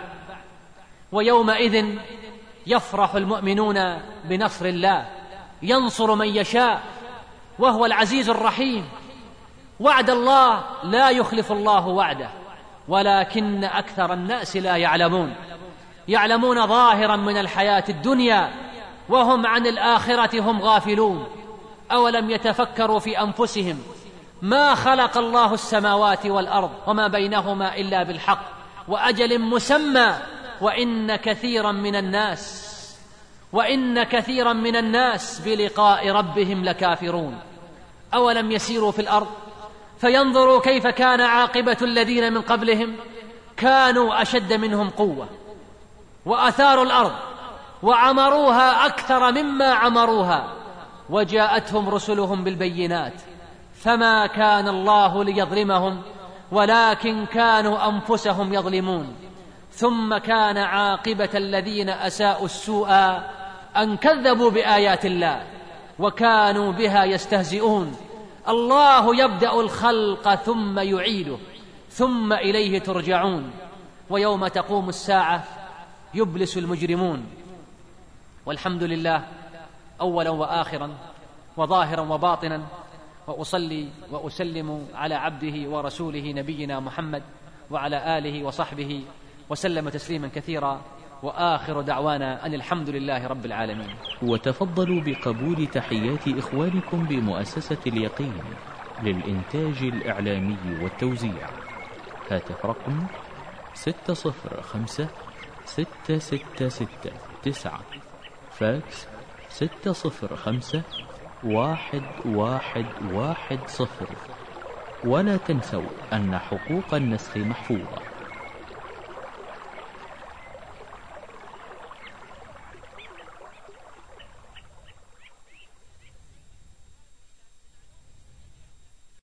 ويومئذ يفرح المؤمنون بنصر الله ينصر من يشاء وهو العزيز الرحيم. وعد الله لا يخلف الله وعده، ولكن أكثر الناس لا يعلمون، يعلمون ظاهرا من الحياة الدنيا وهم عن الآخرة هم غافلون. أولم يتفكروا في أنفسهم ما خلق الله السماوات والأرض وما بينهما إلا بالحق وأجل مسمى، وإن كثيرا من الناس وإن كثيرا من الناس بلقاء ربهم لكافرون. أولم يسيروا في الأرض فينظروا كيف كان عاقبة الذين من قبلهم، كانوا أشد منهم قوة وأثاروا الأرض وعمروها أكثر مما عمروها، وجاءتهم رسلهم بالبينات، فما كان الله ليظلمهم ولكن كانوا أنفسهم يظلمون. ثم كان عاقبة الذين أساءوا السوء أن كذبوا بآيات الله وكانوا بها يستهزئون. الله يبدأ الخلق ثم يعيده ثم إليه ترجعون. ويوم تقوم الساعة يبلس المجرمون. والحمد لله أولا وآخرا وظاهرا وباطنا، وأصلي وأسلم على عبده ورسوله نبينا محمد وعلى آله وصحبه وسلم تسليما كثيرا، وآخر دعوانا أن الحمد لله رب العالمين. وتفضلوا بقبول تحيات إخوانكم بمؤسسة اليقين للإنتاج الإعلامي والتوزيع. هاتف رقم ستة صفر خمسة ستة ستة ستة تسعة، فاكس ستة صفر خمسة واحد واحد واحد صفر. ولا تنسوا أن حقوق النسخ محفوظة.